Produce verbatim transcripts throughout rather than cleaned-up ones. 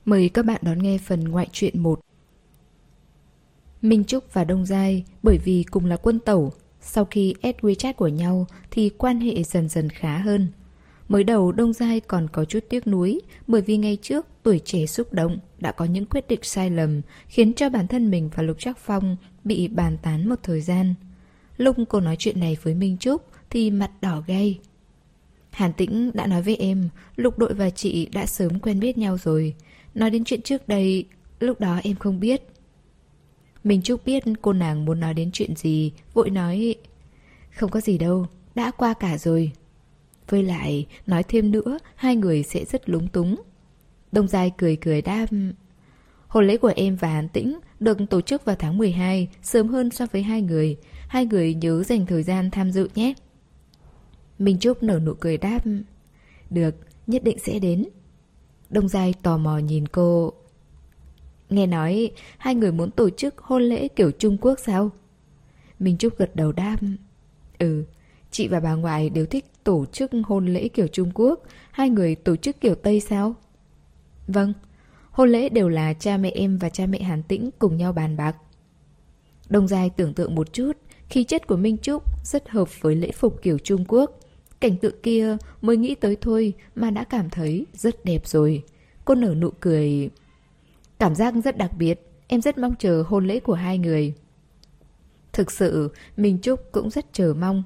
Mời các bạn đón nghe phần ngoại truyện một. Minh Trúc và Đông Giai bởi vì cùng là quân tẩu, sau khi add WeChat của nhau thì quan hệ dần dần khá hơn. Mới đầu Đông Giai còn có chút tiếc nuối bởi vì ngày trước tuổi trẻ xúc động đã có những quyết định sai lầm khiến cho bản thân mình và Lục Trác Phong bị bàn tán một thời gian. Lúc cô nói chuyện này với Minh Trúc thì mặt đỏ gay. Hàn Tĩnh đã nói với em, Lục đội và chị đã sớm quen biết nhau rồi. Nói đến chuyện trước đây, lúc đó em không biết. Minh Trúc biết cô nàng muốn nói đến chuyện gì, vội nói không có gì đâu, đã qua cả rồi. Với lại, nói thêm nữa, hai người sẽ rất lúng túng. Đông Giai cười cười đáp, hôn lễ của em và Hàn Tĩnh được tổ chức vào tháng mười hai, sớm hơn so với hai người. Hai người nhớ dành thời gian tham dự nhé. Minh Trúc nở nụ cười đáp, được, nhất định sẽ đến. Đông Giai tò mò nhìn cô. Nghe nói hai người muốn tổ chức hôn lễ kiểu Trung Quốc sao? Minh Trúc gật đầu đáp, ừ, chị và bà ngoại đều thích tổ chức hôn lễ kiểu Trung Quốc. Hai người tổ chức kiểu Tây sao? Vâng, hôn lễ đều là cha mẹ em và cha mẹ Hàn Tĩnh cùng nhau bàn bạc. Đông Giai tưởng tượng một chút, khí chất của Minh Trúc rất hợp với lễ phục kiểu Trung Quốc. Cảnh tượng kia mới nghĩ tới thôi mà đã cảm thấy rất đẹp rồi. Cô nở nụ cười. Cảm giác rất đặc biệt, em rất mong chờ hôn lễ của hai người. Thực sự, Minh Trúc cũng rất chờ mong.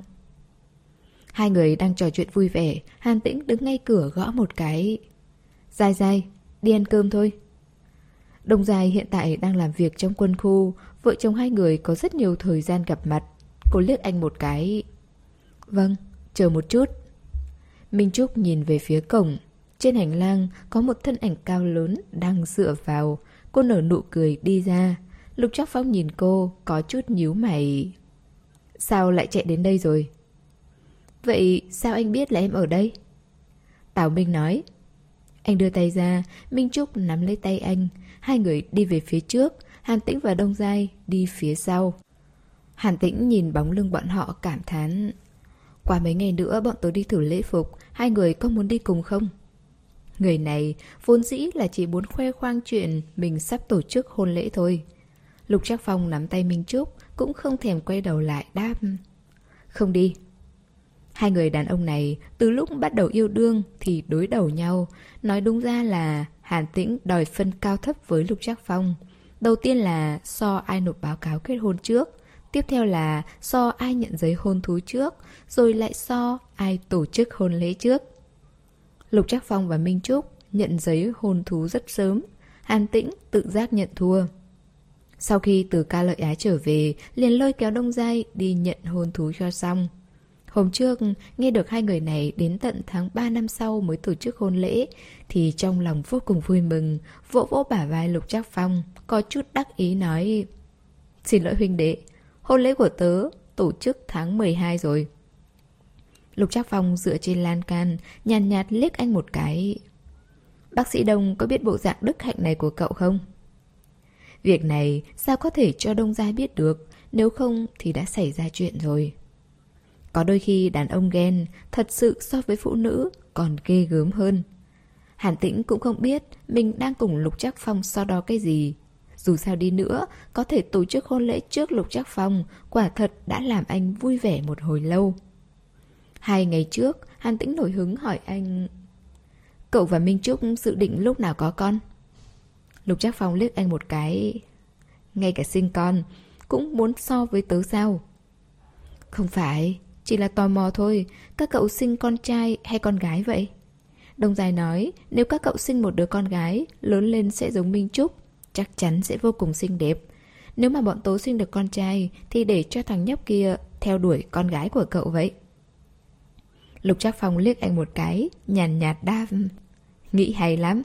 Hai người đang trò chuyện vui vẻ, Hàn Tĩnh đứng ngay cửa gõ một cái. Giai Giai, đi ăn cơm thôi. Đông Giai hiện tại đang làm việc trong quân khu, vợ chồng hai người có rất nhiều thời gian gặp mặt. Cô liếc anh một cái. Vâng, chờ một chút. Minh Trúc nhìn về phía cổng. Trên hành lang có một thân ảnh cao lớn đang dựa vào. Cô nở nụ cười đi ra. Lục Trác Phong nhìn cô, có chút nhíu mày. Sao lại chạy đến đây rồi? Vậy sao anh biết là em ở đây? Tào Minh nói. Anh đưa tay ra, Minh Trúc nắm lấy tay anh. Hai người đi về phía trước, Hàn Tĩnh và Đông Giai đi phía sau. Hàn Tĩnh nhìn bóng lưng bọn họ cảm thán. Qua mấy ngày nữa bọn tôi đi thử lễ phục, hai người có muốn đi cùng không? Người này vốn dĩ là chỉ muốn khoe khoang chuyện mình sắp tổ chức hôn lễ thôi. Lục Trác Phong nắm tay Minh Trúc, cũng không thèm quay đầu lại đáp. Không đi. Hai người đàn ông này từ lúc bắt đầu yêu đương thì đối đầu nhau. Nói đúng ra là Hàn Tĩnh đòi phân cao thấp với Lục Trác Phong. Đầu tiên là so ai nộp báo cáo kết hôn trước. Tiếp theo là so ai nhận giấy hôn thú trước. Rồi lại so ai tổ chức hôn lễ trước. Lục Trác Phong và Minh Trúc nhận giấy hôn thú rất sớm. Hàn Tĩnh tự giác nhận thua. Sau khi từ ca lợi Ái trở về, liền lôi kéo Đông Giai đi nhận hôn thú cho xong. Hôm trước, nghe được hai người này đến tận tháng ba năm sau mới tổ chức hôn lễ, thì trong lòng vô cùng vui mừng, vỗ vỗ bả vai Lục Trác Phong, có chút đắc ý nói. Xin lỗi huynh đệ, hôn lễ của tớ tổ chức tháng mười hai rồi. Lục Trác Phong dựa trên lan can, nhàn nhạt, nhạt liếc anh một cái. Bác sĩ Đông có biết bộ dạng đức hạnh này của cậu không? Việc này sao có thể cho Đông Giai biết được, nếu không thì đã xảy ra chuyện rồi. Có đôi khi đàn ông ghen thật sự so với phụ nữ còn ghê gớm hơn. Hàn Tĩnh cũng không biết mình đang cùng Lục Trác Phong so đo cái gì. Dù sao đi nữa, có thể tổ chức hôn lễ trước Lục Trác Phong quả thật đã làm anh vui vẻ một hồi lâu. Hai ngày trước, Hàn Tĩnh nổi hứng hỏi anh, cậu và Minh Trúc dự định lúc nào có con? Lục Trác Phong liếc anh một cái. Ngay cả sinh con cũng muốn so với tớ sao? Không phải, chỉ là tò mò thôi. Các cậu sinh con trai hay con gái vậy? Đông Giai nói, nếu các cậu sinh một đứa con gái, lớn lên sẽ giống Minh Trúc, chắc chắn sẽ vô cùng xinh đẹp. Nếu mà bọn tớ sinh được con trai thì để cho thằng nhóc kia theo đuổi con gái của cậu vậy. Lục Trác Phong liếc anh một cái, nhàn nhạt đáp. Nghĩ hay lắm.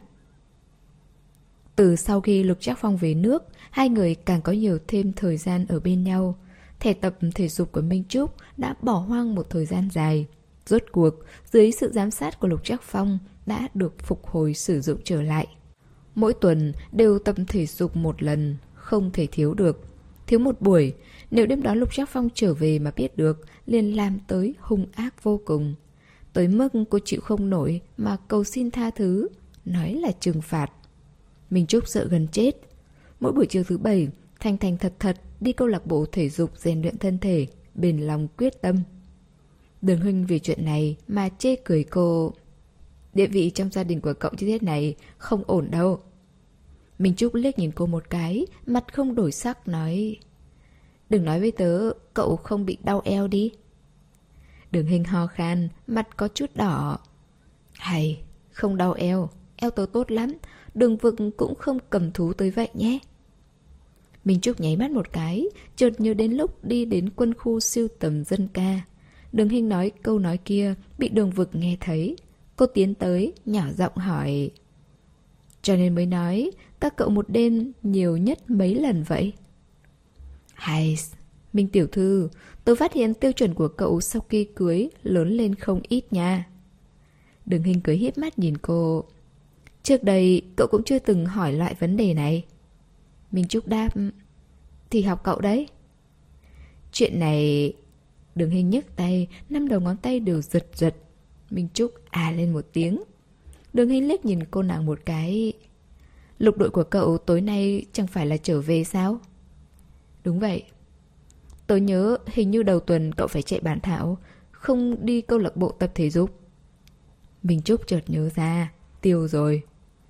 Từ sau khi Lục Trác Phong về nước, hai người càng có nhiều thêm thời gian ở bên nhau. Thẻ tập thể dục của Minh Trúc đã bỏ hoang một thời gian dài. Rốt cuộc, dưới sự giám sát của Lục Trác Phong đã được phục hồi sử dụng trở lại. Mỗi tuần đều tập thể dục một lần, không thể thiếu được. Thiếu một buổi, nếu đêm đó Lục Trác Phong trở về mà biết được, liền làm tới hung ác vô cùng. Tới mức cô chịu không nổi mà cầu xin tha thứ, nói là trừng phạt. Minh Trúc sợ gần chết. Mỗi buổi chiều thứ bảy, thành thành thật thật đi câu lạc bộ thể dục rèn luyện thân thể, bền lòng quyết tâm. Đường Huynh vì chuyện này mà chê cười cô. Địa vị trong gia đình của cậu như thế này không ổn đâu. Minh Trúc liếc nhìn cô một cái, mặt không đổi sắc nói: Đừng nói với tớ, cậu không bị đau eo đi. Đường Hình ho khan, mặt có chút đỏ. Hay, không đau eo, eo tớ tốt lắm, Đường Vực cũng không cầm thú tới vậy nhé. Minh Trúc nháy mắt một cái, chợt nhớ đến lúc đi đến quân khu sưu tầm dân ca. Đường Hình nói câu nói kia bị Đường Vực nghe thấy. Cô tiến tới, nhỏ giọng hỏi: Cho nên mới nói, các cậu một đêm nhiều nhất mấy lần vậy? Hay, Minh tiểu thư, tôi phát hiện tiêu chuẩn của cậu sau khi cưới lớn lên không ít nha. Đường Hình cười híp mắt nhìn cô. Trước đây cậu cũng chưa từng hỏi loại vấn đề này. Minh Trúc đáp: Thì học cậu đấy. Chuyện này... Đường Hình nhấc tay, năm đầu ngón tay đều giật giật. Minh Trúc à lên một tiếng. Đường Hình liếc nhìn cô nàng một cái. Lục đội của cậu tối nay chẳng phải là trở về sao? Đúng vậy. Tôi nhớ hình như đầu tuần cậu phải chạy bản thảo, không đi câu lạc bộ tập thể dục. Minh Trúc chợt nhớ ra, tiêu rồi.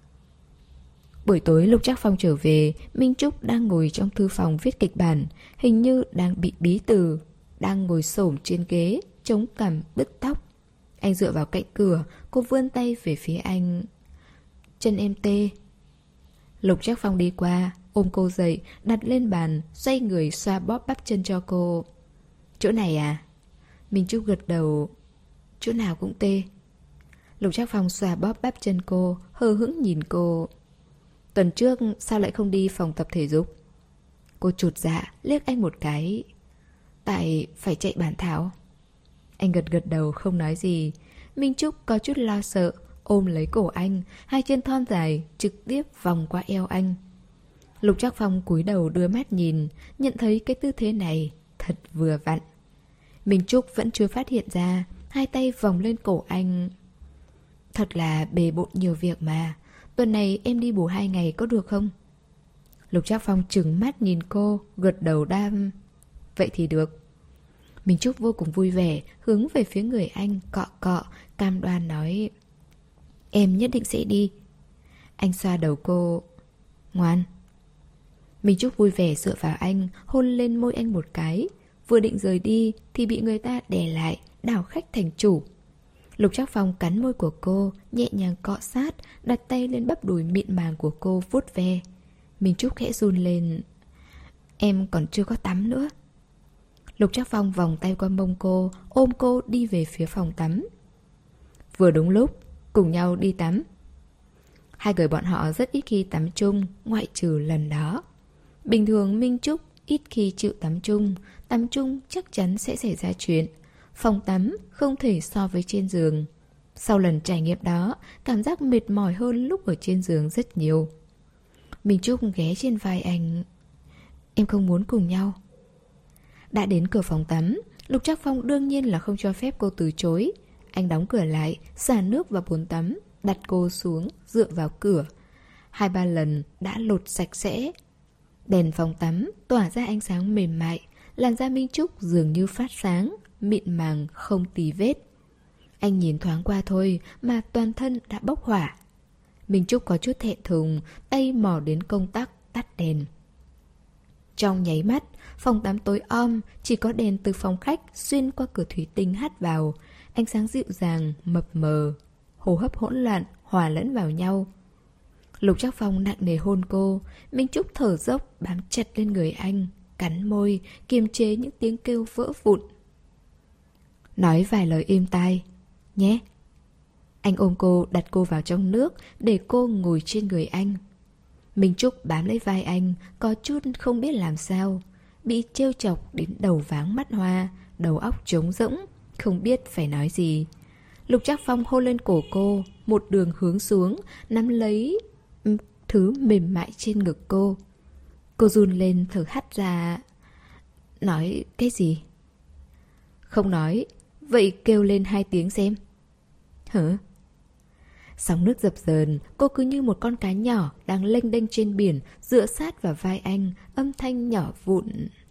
Buổi tối lúc Trác Phong trở về, Minh Trúc đang ngồi trong thư phòng viết kịch bản, hình như đang bị bí từ, đang ngồi xổm trên ghế, chống cằm bứt tóc. Anh dựa vào cạnh cửa, cô vươn tay về phía anh. Chân em tê. Lục Trác Phong đi qua, ôm cô dậy, đặt lên bàn, xoay người xoa bóp bắp chân cho cô. Chỗ này à? Minh Trúc gật đầu. Chỗ nào cũng tê. Lục Trác Phong xoa bóp bắp chân cô, hờ hững nhìn cô. Tuần trước sao lại không đi phòng tập thể dục? Cô chột dạ, liếc anh một cái. Tại phải chạy bản thảo. Anh gật gật đầu không nói gì. Minh Trúc có chút lo sợ, ôm lấy cổ anh, hai chân thon dài trực tiếp vòng qua eo anh. Lục Trác Phong cúi đầu đưa mắt nhìn, nhận thấy cái tư thế này thật vừa vặn. Minh Trúc vẫn chưa phát hiện ra, hai tay vòng lên cổ anh. Thật là bề bộn nhiều việc mà. Tuần này em đi bù hai ngày có được không? Lục Trác Phong trừng mắt nhìn cô, gật đầu đam. Vậy thì được. Minh Trúc vô cùng vui vẻ, hướng về phía người anh, cọ cọ, cam đoan nói: Em nhất định sẽ đi. Anh xoa đầu cô. Ngoan. Minh Trúc vui vẻ dựa vào anh, hôn lên môi anh một cái. Vừa định rời đi thì bị người ta đè lại, đảo khách thành chủ. Lục Trác Phong cắn môi của cô, nhẹ nhàng cọ sát, đặt tay lên bắp đùi mịn màng của cô vuốt ve. Minh Trúc khẽ run lên. Em còn chưa có tắm nữa. Lục Trác Phong vòng tay qua mông cô, ôm cô đi về phía phòng tắm. Vừa đúng lúc, cùng nhau đi tắm. Hai người bọn họ rất ít khi tắm chung, ngoại trừ lần đó. Bình thường Minh Trúc ít khi chịu tắm chung, tắm chung chắc chắn sẽ xảy ra chuyện. Phòng tắm không thể so với trên giường. Sau lần trải nghiệm đó, cảm giác mệt mỏi hơn lúc ở trên giường rất nhiều. Minh Trúc ghé trên vai anh. Em không muốn cùng nhau. Đã đến cửa phòng tắm, Lục Trác Phong đương nhiên là không cho phép cô từ chối. Anh đóng cửa lại, xả nước vào bồn tắm, đặt cô xuống, dựa vào cửa. Hai ba lần đã lột sạch sẽ. Đèn phòng tắm tỏa ra ánh sáng mềm mại, làn da Minh Trúc dường như phát sáng, mịn màng không tì vết. Anh nhìn thoáng qua thôi mà toàn thân đã bốc hỏa. Minh Trúc có chút thẹn thùng, tay mò đến công tắc tắt đèn. Trong nháy mắt, phòng tắm tối om, chỉ có đèn từ phòng khách xuyên qua cửa thủy tinh hắt vào. Ánh sáng dịu dàng, mập mờ, hô hấp hỗn loạn, hòa lẫn vào nhau. Lục Trác Phong nặng nề hôn cô, Minh Trúc thở dốc bám chặt lên người anh, cắn môi, kiềm chế những tiếng kêu vỡ vụn. Nói vài lời êm tai, nhé. Anh ôm cô, đặt cô vào trong nước, để cô ngồi trên người anh. Minh Trúc bám lấy vai anh, có chút không biết làm sao. Bị trêu chọc đến đầu váng mắt hoa, đầu óc trống rỗng, không biết phải nói gì. Lục Trác Phong hôn lên cổ cô, một đường hướng xuống, nắm lấy thứ mềm mại trên ngực cô. Cô run lên thở hắt ra. Nói cái gì? Không nói. Vậy kêu lên hai tiếng xem. Hả? Sóng nước dập dờn, cô cứ như một con cá nhỏ đang lênh đênh trên biển, dựa sát vào vai anh, âm thanh nhỏ vụn.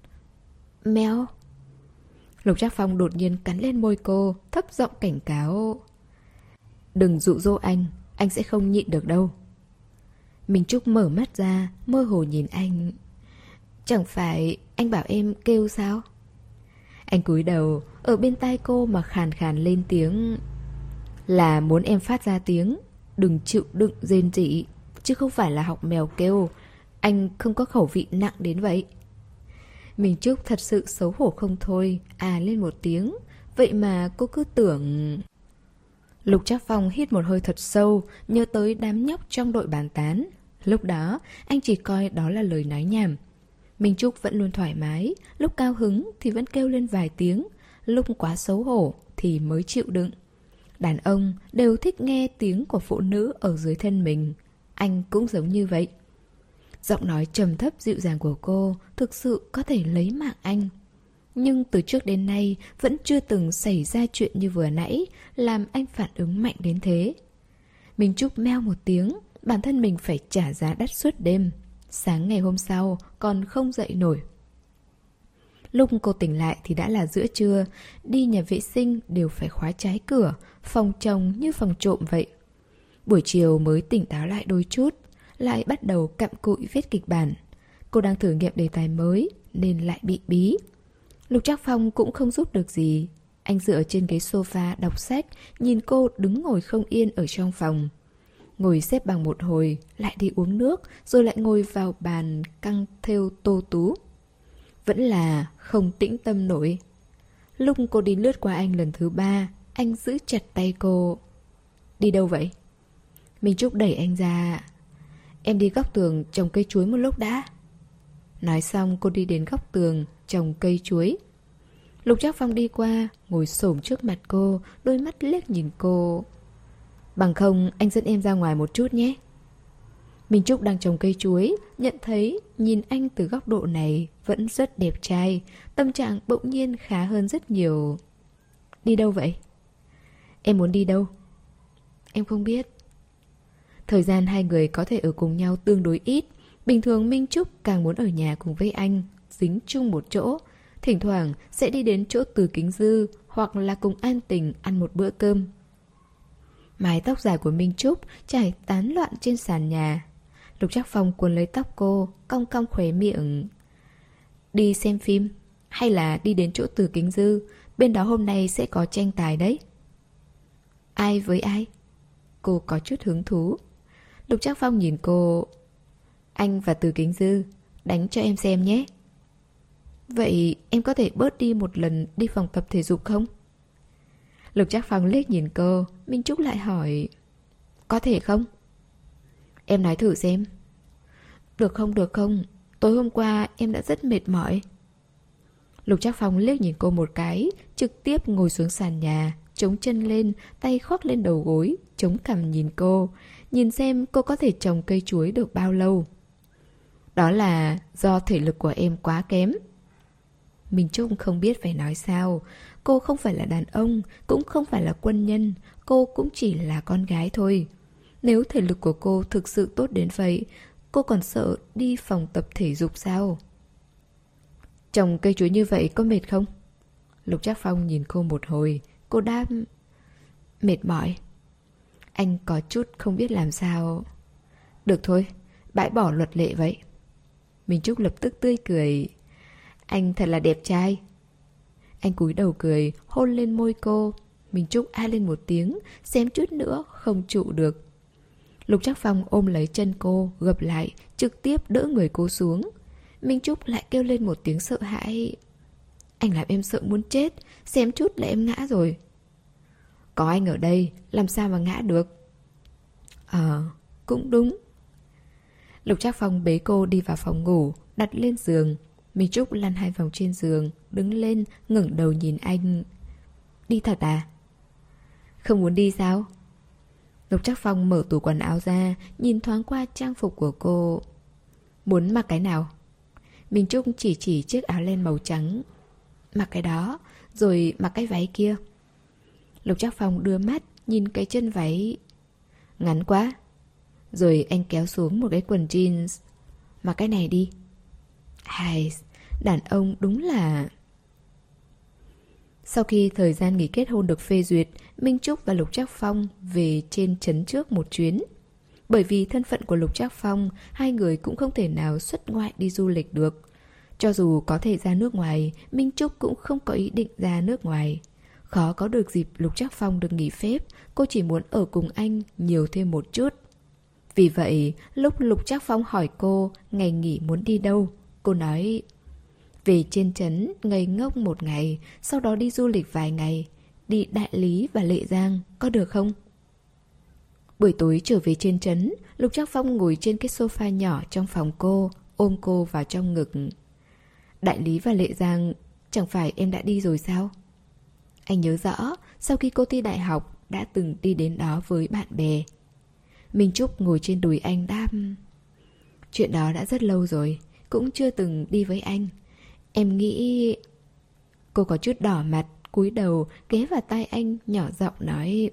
Mèo. Lục Trác Phong đột nhiên cắn lên môi cô, thấp giọng cảnh cáo. Đừng dụ dỗ anh, anh sẽ không nhịn được đâu. Minh Trúc mở mắt ra, mơ hồ nhìn anh. Chẳng phải anh bảo em kêu sao? Anh cúi đầu, ở bên tai cô mà khàn khàn lên tiếng. Là muốn em phát ra tiếng, đừng chịu đựng rên rỉ, chứ không phải là học mèo kêu. Anh không có khẩu vị nặng đến vậy. Minh Trúc thật sự xấu hổ không thôi, à lên một tiếng. Vậy mà cô cứ tưởng... Lục Trác Phong hít một hơi thật sâu, nhớ tới đám nhóc trong đội bàn tán. Lúc đó, anh chỉ coi đó là lời nói nhảm. Minh Trúc vẫn luôn thoải mái, lúc cao hứng thì vẫn kêu lên vài tiếng, lúc quá xấu hổ thì mới chịu đựng. Đàn ông đều thích nghe tiếng của phụ nữ ở dưới thân mình. Anh cũng giống như vậy. Giọng nói trầm thấp dịu dàng của cô thực sự có thể lấy mạng anh. Nhưng từ trước đến nay vẫn chưa từng xảy ra chuyện như vừa nãy làm anh phản ứng mạnh đến thế. Minh Trúc meo một tiếng, bản thân mình phải trả giá đắt suốt đêm. Sáng ngày hôm sau còn không dậy nổi. Lúc cô tỉnh lại thì đã là giữa trưa. Đi nhà vệ sinh đều phải khóa trái cửa, phòng trông như phòng trộm vậy. Buổi chiều mới tỉnh táo lại đôi chút, lại bắt đầu cặm cụi viết kịch bản. Cô đang thử nghiệm đề tài mới nên lại bị bí. Lục Trác Phong cũng không giúp được gì. Anh dựa trên ghế sofa đọc sách, nhìn cô đứng ngồi không yên ở trong phòng. Ngồi xếp bằng một hồi, lại đi uống nước, rồi lại ngồi vào bàn căng thêu tô tú. Vẫn là không tĩnh tâm nổi. Lúc cô đi lướt qua anh lần thứ ba, anh giữ chặt tay cô. Đi đâu vậy? Minh Trúc đẩy anh ra. Em đi góc tường trồng cây chuối một lúc đã. Nói xong cô đi đến góc tường trồng cây chuối. Lục Trác Phong đi qua, ngồi xổm trước mặt cô, đôi mắt liếc nhìn cô. Bằng không anh dẫn em ra ngoài một chút nhé. Minh Trúc đang trồng cây chuối, nhận thấy nhìn anh từ góc độ này vẫn rất đẹp trai, tâm trạng bỗng nhiên khá hơn rất nhiều. Đi đâu vậy? Em muốn đi đâu? Em không biết. Thời gian hai người có thể ở cùng nhau tương đối ít. Bình thường Minh Trúc càng muốn ở nhà cùng với anh, dính chung một chỗ. Thỉnh thoảng sẽ đi đến chỗ Từ Kính Dư hoặc là cùng An Tình ăn một bữa cơm. Mái tóc dài của Minh Trúc trải tán loạn trên sàn nhà. Lục Trác Phong cuốn lấy tóc cô, cong cong khóe miệng. Đi xem phim, hay là đi đến chỗ Từ Kính Dư, bên đó hôm nay sẽ có tranh tài đấy. Ai với ai? Cô có chút hứng thú. Lục Trác Phong nhìn cô. Anh và Từ Kính Dư, đánh cho em xem nhé. Vậy em có thể bớt đi một lần đi phòng tập thể dục không? Lục Trác Phong liếc nhìn cô. Minh Trúc lại hỏi. Có thể không? Em nói thử xem. Được không, được không? Tối hôm qua em đã rất mệt mỏi. Lục Trác Phong liếc nhìn cô một cái, trực tiếp ngồi xuống sàn nhà, chống chân lên, tay khoác lên đầu gối, chống cằm nhìn cô, nhìn xem cô có thể trồng cây chuối được bao lâu. Đó là do thể lực của em quá kém. Minh Trúc không biết phải nói sao. Cô không phải là đàn ông, cũng không phải là quân nhân, cô cũng chỉ là con gái thôi. Nếu thể lực của cô thực sự tốt đến vậy, cô còn sợ đi phòng tập thể dục sao? Trồng cây chuối như vậy có mệt không? Lục Trác Phong nhìn cô một hồi. Cô đáp. Mệt mỏi. Anh có chút không biết làm sao. Được thôi, bãi bỏ luật lệ vậy. Minh Trúc lập tức tươi cười. Anh thật là đẹp trai. Anh cúi đầu cười, hôn lên môi cô. Minh Trúc a lên một tiếng, xém chút nữa không trụ được. Lục Trác Phong ôm lấy chân cô, gập lại, trực tiếp đỡ người cô xuống. Minh Trúc lại kêu lên một tiếng sợ hãi. Anh làm em sợ muốn chết, xém chút là em ngã rồi. Có anh ở đây, làm sao mà ngã được? Ờ, cũng đúng. Lục Trác Phong bế cô đi vào phòng ngủ, đặt lên giường. Minh Trúc lăn hai vòng trên giường, đứng lên, ngẩng đầu nhìn anh. Đi thật à? Không muốn đi sao? Lục Trác Phong mở tủ quần áo ra, nhìn thoáng qua trang phục của cô. Muốn mặc cái nào? Minh Trúc chỉ chỉ chiếc áo len màu trắng. Mặc cái đó, rồi mặc cái váy kia. Lục Trác Phong đưa mắt, nhìn cái chân váy. Ngắn quá. Rồi anh kéo xuống một cái quần jeans. Mặc cái này đi. Hay, đàn ông đúng là... Sau khi thời gian nghỉ kết hôn được phê duyệt, Minh Trúc và Lục Trác Phong về trên trấn trước một chuyến. Bởi vì thân phận của Lục Trác Phong, hai người cũng không thể nào xuất ngoại đi du lịch được. Cho dù có thể ra nước ngoài, Minh Trúc cũng không có ý định ra nước ngoài. Khó có được dịp Lục Trác Phong được nghỉ phép, cô chỉ muốn ở cùng anh nhiều thêm một chút. Vì vậy, lúc Lục Trác Phong hỏi cô ngày nghỉ muốn đi đâu, cô nói về trên trấn ngây ngốc một ngày, sau đó đi du lịch vài ngày, đi Đại Lý và Lệ Giang, có được không? Buổi tối trở về trên trấn, Lục Trác Phong ngồi trên cái sofa nhỏ trong phòng cô, ôm cô vào trong ngực. Đại Lý và Lệ Giang, chẳng phải em đã đi rồi sao? Anh nhớ rõ, sau khi cô thi đại học, đã từng đi đến đó với bạn bè. Minh Trúc ngồi trên đùi anh đáp: chuyện đó đã rất lâu rồi, cũng chưa từng đi với anh. Em nghĩ... Cô có chút đỏ mặt, cúi đầu, ghé vào tai anh, nhỏ giọng nói: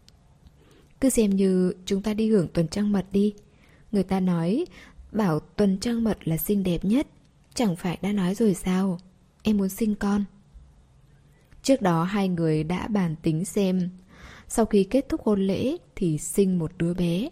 cứ xem như chúng ta đi hưởng tuần trăng mật đi. Người ta nói, bảo tuần trăng mật là xinh đẹp nhất. Chẳng phải đã nói rồi sao? Em muốn sinh con. Trước đó hai người đã bàn tính xem, sau khi kết thúc hôn lễ thì sinh một đứa bé.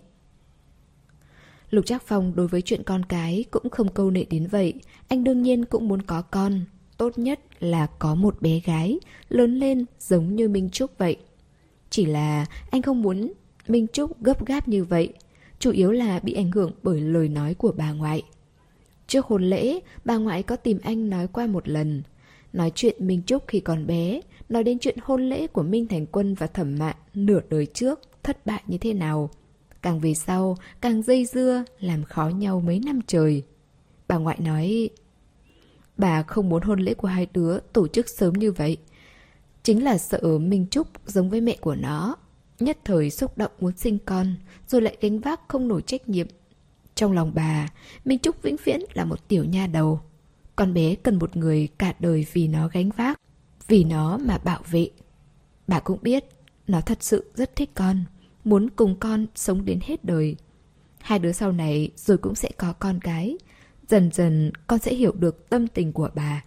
Lục Trác Phong đối với chuyện con cái cũng không câu nệ đến vậy. Anh đương nhiên cũng muốn có con. Tốt nhất là có một bé gái, lớn lên giống như Minh Trúc vậy. Chỉ là anh không muốn Minh Trúc gấp gáp như vậy. Chủ yếu là bị ảnh hưởng bởi lời nói của bà ngoại. Trước hôn lễ, bà ngoại có tìm anh nói qua một lần. Nói chuyện Minh Trúc khi còn bé, nói đến chuyện hôn lễ của Minh Thành Quân và Thẩm Mạn nửa đời trước thất bại như thế nào. Càng về sau, càng dây dưa, làm khó nhau mấy năm trời. Bà ngoại nói, bà không muốn hôn lễ của hai đứa tổ chức sớm như vậy. Chính là sợ Minh Trúc giống với mẹ của nó, nhất thời xúc động muốn sinh con, rồi lại gánh vác không nổi trách nhiệm. Trong lòng bà, Minh Trúc vĩnh viễn là một tiểu nha đầu. Con bé cần một người cả đời vì nó gánh vác, vì nó mà bảo vệ. Bà cũng biết, nó thật sự rất thích con, muốn cùng con sống đến hết đời. Hai đứa sau này rồi cũng sẽ có con cái. Dần dần con sẽ hiểu được tâm tình của bà.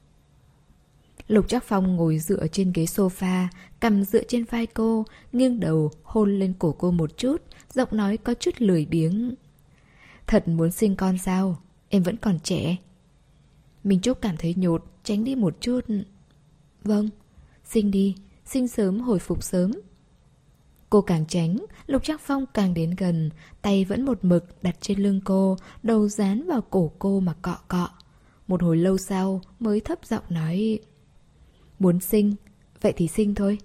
Lục Trác Phong ngồi dựa trên ghế sofa, cằm dựa trên vai cô, nghiêng đầu hôn lên cổ cô một chút, giọng nói có chút lười biếng. Thật muốn sinh con sao? Em vẫn còn trẻ. Minh Trúc cảm thấy nhột, tránh đi một chút. Vâng, sinh đi, sinh sớm hồi phục sớm. Cô càng tránh, Lục Trác Phong càng đến gần, tay vẫn một mực đặt trên lưng cô, đầu dán vào cổ cô mà cọ cọ. Một hồi lâu sau mới thấp giọng nói, muốn sinh, vậy thì sinh thôi.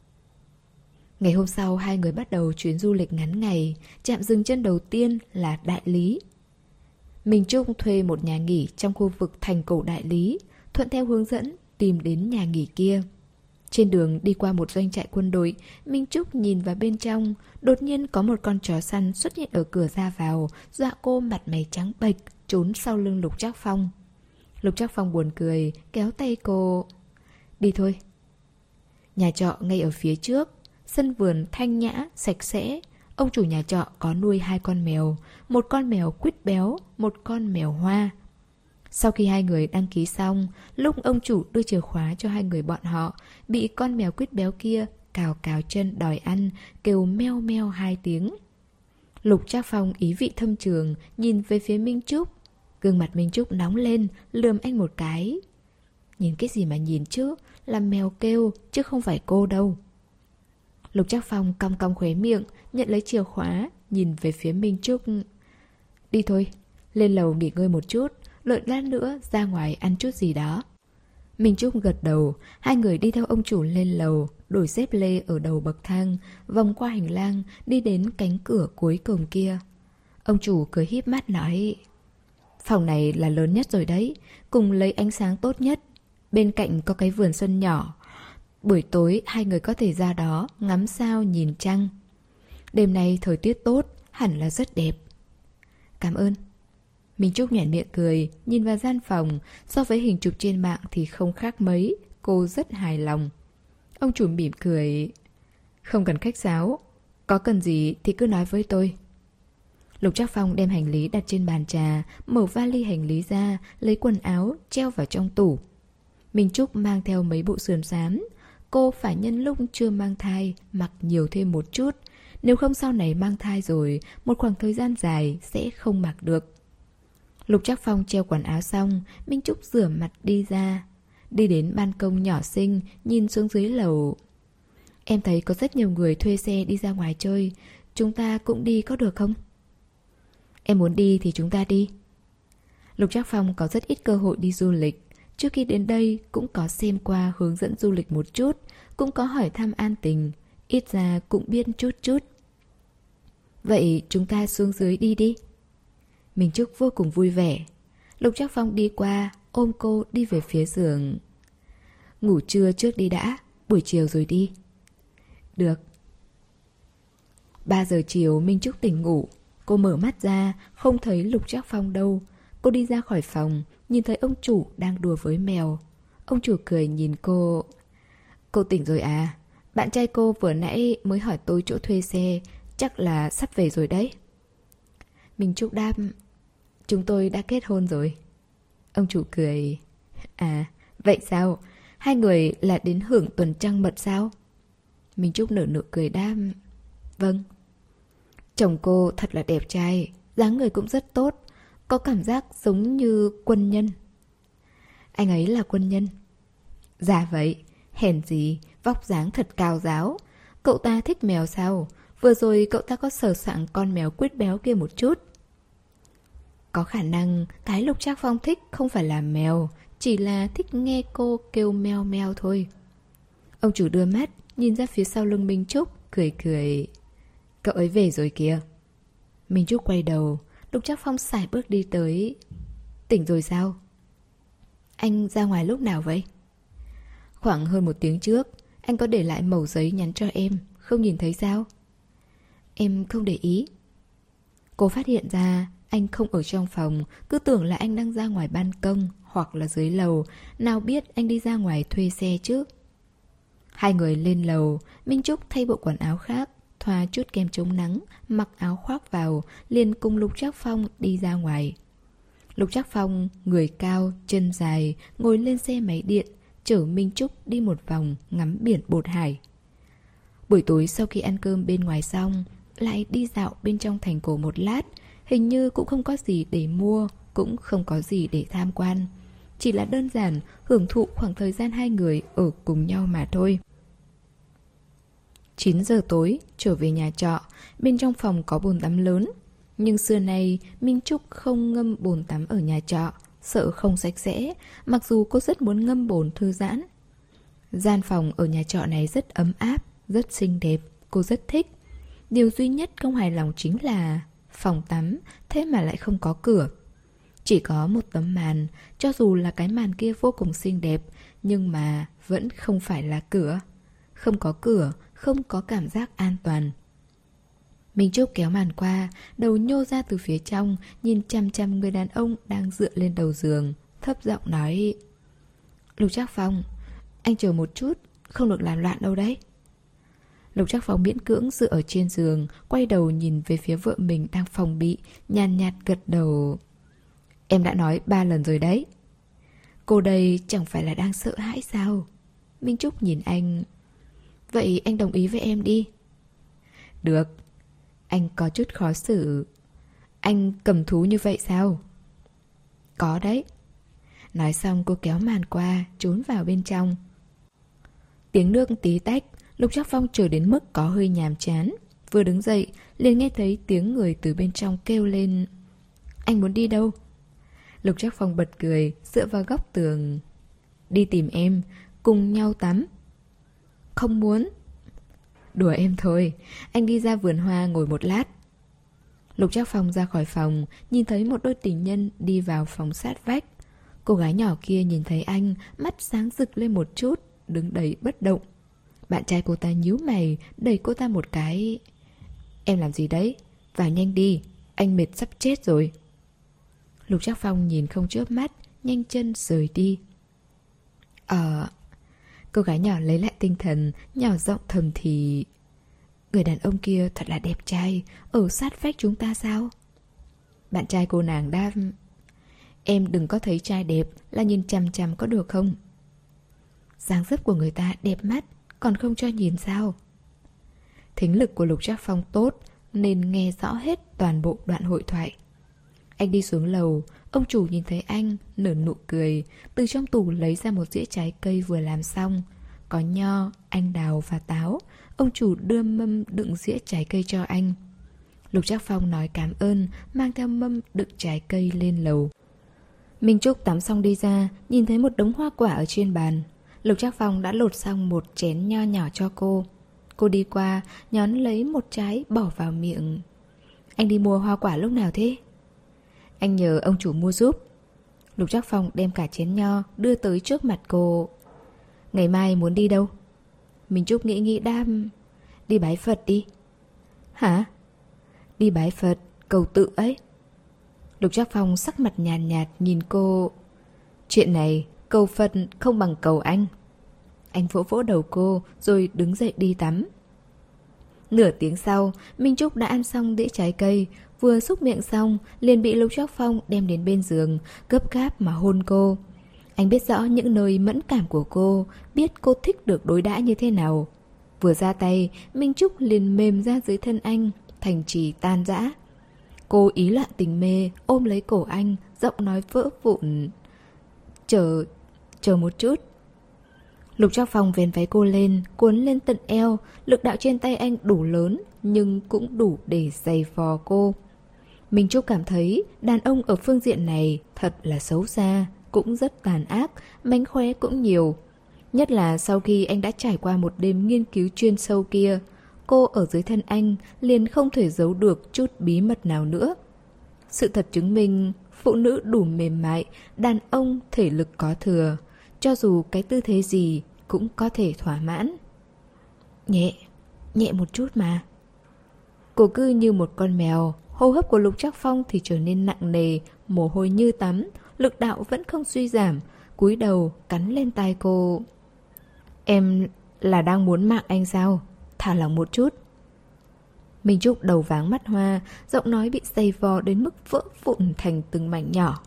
Ngày hôm sau hai người bắt đầu chuyến du lịch ngắn ngày. Trạm dừng chân đầu tiên là Đại Lý. Minh Trúc thuê một nhà nghỉ trong khu vực thành cổ Đại Lý, thuận theo hướng dẫn tìm đến nhà nghỉ kia. Trên đường đi qua một doanh trại quân đội, Minh Trúc nhìn vào bên trong. Đột nhiên có một con chó săn xuất hiện ở cửa ra vào, dọa cô mặt mày trắng bệch, trốn sau lưng Lục Trác Phong. Lục Trác Phong buồn cười, kéo tay cô. Đi thôi. Nhà trọ ngay ở phía trước, sân vườn thanh nhã, sạch sẽ. Ông chủ nhà trọ có nuôi hai con mèo, một con mèo quýt béo, một con mèo hoa. Sau khi hai người đăng ký xong, lúc ông chủ đưa chìa khóa cho hai người bọn họ, bị con mèo quýt béo kia cào cào chân đòi ăn, kêu meo meo hai tiếng. Lục Trác Phong ý vị thâm trường, nhìn về phía Minh Trúc. Gương mặt Minh Trúc nóng lên, lườm anh một cái. Nhìn cái gì mà nhìn chứ, là mèo kêu, chứ không phải cô đâu. Lục Trác Phong cong cong khóe miệng, nhận lấy chìa khóa, nhìn về phía Minh Trúc. Đi thôi, lên lầu nghỉ ngơi một chút, đợi lát nữa ra ngoài ăn chút gì đó. Minh Trúc gật đầu, hai người đi theo ông chủ lên lầu, đổi dép lê ở đầu bậc thang, vòng qua hành lang, đi đến cánh cửa cuối cùng kia. Ông chủ cười híp mắt nói, phòng này là lớn nhất rồi đấy, cùng lấy ánh sáng tốt nhất. Bên cạnh có cái vườn xuân nhỏ. Buổi tối hai người có thể ra đó ngắm sao nhìn trăng. Đêm nay thời tiết tốt, hẳn là rất đẹp. Cảm ơn. Minh Trúc nhoẻn miệng cười, nhìn vào gian phòng. So với hình chụp trên mạng thì không khác mấy. Cô rất hài lòng. Ông chủ mỉm cười. Không cần khách sáo, Có cần gì thì cứ nói với tôi. Lục Trác Phong đem hành lý đặt trên bàn trà, mở vali hành lý ra, lấy quần áo, treo vào trong tủ. Minh Trúc mang theo mấy bộ sườn xám. Cô phải nhân lúc chưa mang thai, mặc nhiều thêm một chút. Nếu không sau này mang thai rồi, một khoảng thời gian dài sẽ không mặc được. Lục Trác Phong treo quần áo xong, Minh Trúc rửa mặt đi ra. Đi đến ban công nhỏ xinh, nhìn xuống dưới lầu. Em thấy có rất nhiều người thuê xe đi ra ngoài chơi. Chúng ta cũng đi có được không? Em muốn đi thì chúng ta đi. Lục Trác Phong có rất ít cơ hội đi du lịch. Trước khi đến đây cũng có xem qua hướng dẫn du lịch một chút, cũng có hỏi thăm an tình. Ít ra cũng biết chút chút. Vậy chúng ta xuống dưới đi đi. Minh Trúc vô cùng vui vẻ. Lục Trác Phong đi qua, ôm cô đi về phía giường. Ngủ trưa trước đi đã, buổi chiều rồi đi. Được. Ba giờ chiều Minh Trúc tỉnh ngủ. Cô mở mắt ra, không thấy Lục Trác Phong đâu. Cô đi ra khỏi phòng, nhìn thấy ông chủ đang đùa với mèo. Ông chủ cười nhìn cô. Cô tỉnh rồi à? Bạn trai cô vừa nãy mới hỏi tôi chỗ thuê xe, chắc là sắp về rồi đấy. Minh Trúc đáp. Chúng tôi đã kết hôn rồi. Ông chủ cười. À, vậy sao? Hai người là đến hưởng tuần trăng mật sao? Minh Trúc nở nụ cười đáp. Vâng. Chồng cô thật là đẹp trai, dáng người cũng rất tốt, có cảm giác giống như quân nhân. Anh ấy là quân nhân. Dạ vậy, hèn gì, vóc dáng thật cao ráo. Cậu ta thích mèo sao? Vừa rồi cậu ta có sờ soạng con mèo quýt béo kia một chút. Có khả năng cái Lục Trác Phong thích không phải là mèo, chỉ là thích nghe cô kêu meo meo thôi. Ông chủ đưa mắt nhìn ra phía sau lưng Minh Trúc, cười cười. Cậu ấy về rồi kìa. Minh Trúc quay đầu. Lục Trác Phong sải bước đi tới. Tỉnh rồi sao? Anh ra ngoài lúc nào vậy? Khoảng hơn một tiếng trước. Anh có để lại mẩu giấy nhắn cho em, không nhìn thấy sao? Em không để ý. Cô phát hiện ra anh không ở trong phòng, cứ tưởng là anh đang ra ngoài ban công hoặc là dưới lầu. Nào biết anh đi ra ngoài thuê xe chứ. Hai người lên lầu. Minh Trúc thay bộ quần áo khác, thoa chút kem chống nắng, mặc áo khoác vào, liền cùng Lục Trác Phong đi ra ngoài. Lục Trác Phong, người cao, chân dài, ngồi lên xe máy điện, chở Minh Trúc đi một vòng ngắm biển Bột Hải. Buổi tối sau khi ăn cơm bên ngoài xong, lại đi dạo bên trong thành cổ một lát. Hình như cũng không có gì để mua, cũng không có gì để tham quan. Chỉ là đơn giản hưởng thụ khoảng thời gian hai người ở cùng nhau mà thôi. chín giờ tối, trở về nhà trọ, bên trong phòng có bồn tắm lớn. Nhưng xưa nay, Minh Trúc không ngâm bồn tắm ở nhà trọ, sợ không sạch sẽ, mặc dù cô rất muốn ngâm bồn thư giãn. Gian phòng ở nhà trọ này rất ấm áp, rất xinh đẹp, cô rất thích. Điều duy nhất không hài lòng chính là phòng tắm, thế mà lại không có cửa. Chỉ có một tấm màn, cho dù là cái màn kia vô cùng xinh đẹp, nhưng mà vẫn không phải là cửa. Không có cửa, không có cảm giác an toàn. Minh Trúc kéo màn qua, đầu nhô ra từ phía trong, nhìn chằm chằm người đàn ông đang dựa lên đầu giường, thấp giọng nói. Lục Trác Phong, anh chờ một chút, không được làm loạn đâu đấy. Lục Trác Phong miễn cưỡng dựa ở trên giường, quay đầu nhìn về phía vợ mình đang phòng bị, nhàn nhạt gật đầu. Em đã nói ba lần rồi đấy. Cô đây chẳng phải là đang sợ hãi sao? Minh Trúc nhìn anh. Vậy anh đồng ý với em đi. Được. Anh có chút khó xử. Anh cầm thú như vậy sao? Có đấy. Nói xong cô kéo màn qua, trốn vào bên trong. Tiếng nước tí tách. Lục Trác Phong chờ đến mức có hơi nhàm chán. Vừa đứng dậy, liền nghe thấy tiếng người từ bên trong kêu lên. Anh muốn đi đâu? Lục Trác Phong bật cười, dựa vào góc tường. Đi tìm em, cùng nhau tắm. Không muốn. Đùa em thôi, anh đi ra vườn hoa ngồi một lát. Lục Trác Phong ra khỏi phòng, nhìn thấy một đôi tình nhân đi vào phòng sát vách. Cô gái nhỏ kia nhìn thấy anh, mắt sáng rực lên một chút, đứng đấy bất động. Bạn trai cô ta nhíu mày, đẩy cô ta một cái. Em làm gì đấy? Vào nhanh đi, anh mệt sắp chết rồi. Lục Trác Phong nhìn không chớp mắt, nhanh chân rời đi. Ờ... Cô gái nhỏ lấy lại tinh thần, nhỏ giọng thầm thì. Người đàn ông kia thật là đẹp trai, ở sát vách chúng ta sao? Bạn trai cô nàng đáp: Em đừng có thấy trai đẹp là nhìn chằm chằm có được không? Dáng dấp của người ta đẹp mắt, còn không cho nhìn sao? Thính lực của Lục Trác Phong tốt nên nghe rõ hết toàn bộ đoạn hội thoại. Anh đi xuống lầu, ông chủ nhìn thấy anh, nở nụ cười, từ trong tủ lấy ra một dĩa trái cây vừa làm xong. Có nho, anh đào và táo. Ông chủ đưa mâm đựng dĩa trái cây cho anh. Lục Trác Phong nói cảm ơn, mang theo mâm đựng trái cây lên lầu. Minh Trúc tắm xong đi ra, nhìn thấy một đống hoa quả ở trên bàn. Lục Trác Phong đã lột xong một chén nho nhỏ cho cô. Cô đi qua, nhón lấy một trái bỏ vào miệng. Anh đi mua hoa quả lúc nào thế? Anh nhờ ông chủ mua giúp. Lục Trác Phong đem cả chén nho đưa tới trước mặt cô. Ngày mai muốn đi đâu? Minh Trúc nghĩ nghĩ đam. Đi bái Phật đi. Hả? Đi bái Phật, cầu tự ấy. Lục Trác Phong sắc mặt nhàn nhạt, nhạt nhìn cô. Chuyện này cầu Phật không bằng cầu anh. Anh vỗ vỗ đầu cô rồi đứng dậy đi tắm. Nửa tiếng sau, Minh Trúc đã ăn xong đĩa trái cây. Vừa xúc miệng xong liền bị Lục Trác Phong đem đến bên giường, gấp gáp mà hôn cô. Anh biết rõ những nơi mẫn cảm của cô, biết cô thích được đối đãi như thế nào. Vừa ra tay, Minh Trúc liền mềm ra dưới thân anh, thành trì tan rã. Cô ý loạn tình mê, ôm lấy cổ anh, giọng nói vỡ vụn. Chờ, chờ một chút. Lục Trác Phong vén váy cô lên, cuốn lên tận eo. Lực đạo trên tay anh đủ lớn, nhưng cũng đủ để giày vò cô. Minh Trúc cảm thấy đàn ông ở phương diện này thật là xấu xa, cũng rất tàn ác, mánh khóe cũng nhiều. Nhất là sau khi anh đã trải qua một đêm nghiên cứu chuyên sâu kia, cô ở dưới thân anh liền không thể giấu được chút bí mật nào nữa. Sự thật chứng minh, phụ nữ đủ mềm mại, đàn ông thể lực có thừa, cho dù cái tư thế gì cũng có thể thỏa mãn. Nhẹ, nhẹ một chút mà. Cô cứ như một con mèo, hô hấp của Lục Trác Phong thì trở nên nặng nề, mồ hôi như tắm, lực đạo vẫn không suy giảm, cúi đầu cắn lên tai cô. Em là đang muốn mạng anh sao? Thả lỏng một chút. Minh Trúc đầu váng mắt hoa, giọng nói bị giày vò đến mức vỡ vụn thành từng mảnh nhỏ.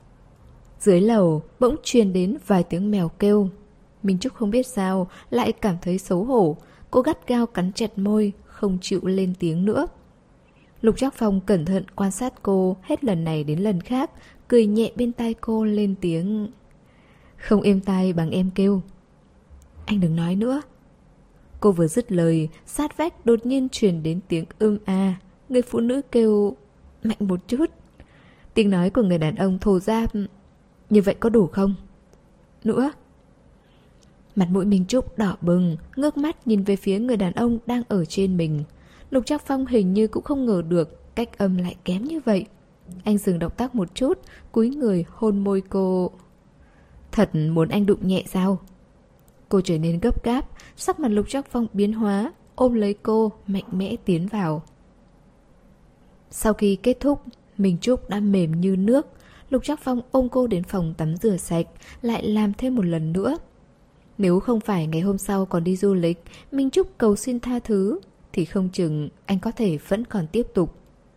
Dưới lầu bỗng truyền đến vài tiếng mèo kêu. Minh Trúc không biết sao lại cảm thấy xấu hổ. Cô gắt gao cắn chặt môi, không chịu lên tiếng nữa. Lục Trác Phong cẩn thận quan sát cô hết lần này đến lần khác, cười nhẹ bên tai cô lên tiếng. Không êm tai bằng em kêu. Anh đừng nói nữa. Cô vừa dứt lời, sát vách đột nhiên truyền đến tiếng ưm a. Người phụ nữ kêu mạnh một chút. Tiếng nói của người đàn ông thô ráp. Như vậy có đủ không? Nữa. Mặt mũi Minh Trúc đỏ bừng, ngước mắt nhìn về phía người đàn ông đang ở trên mình. Lục Trác Phong hình như cũng không ngờ được cách âm lại kém như vậy. Anh dừng động tác một chút, cúi người hôn môi cô. Thật muốn anh đụng nhẹ sao? Cô trở nên gấp gáp, sắc mặt Lục Trác Phong biến hóa, ôm lấy cô, mạnh mẽ tiến vào. Sau khi kết thúc, Minh Trúc đã mềm như nước. Lục Trác Phong ôm cô đến phòng tắm rửa sạch, lại làm thêm một lần nữa. Nếu không phải ngày hôm sau còn đi du lịch, Minh Trúc cầu xin tha thứ, thì không chừng anh có thể vẫn còn tiếp tục.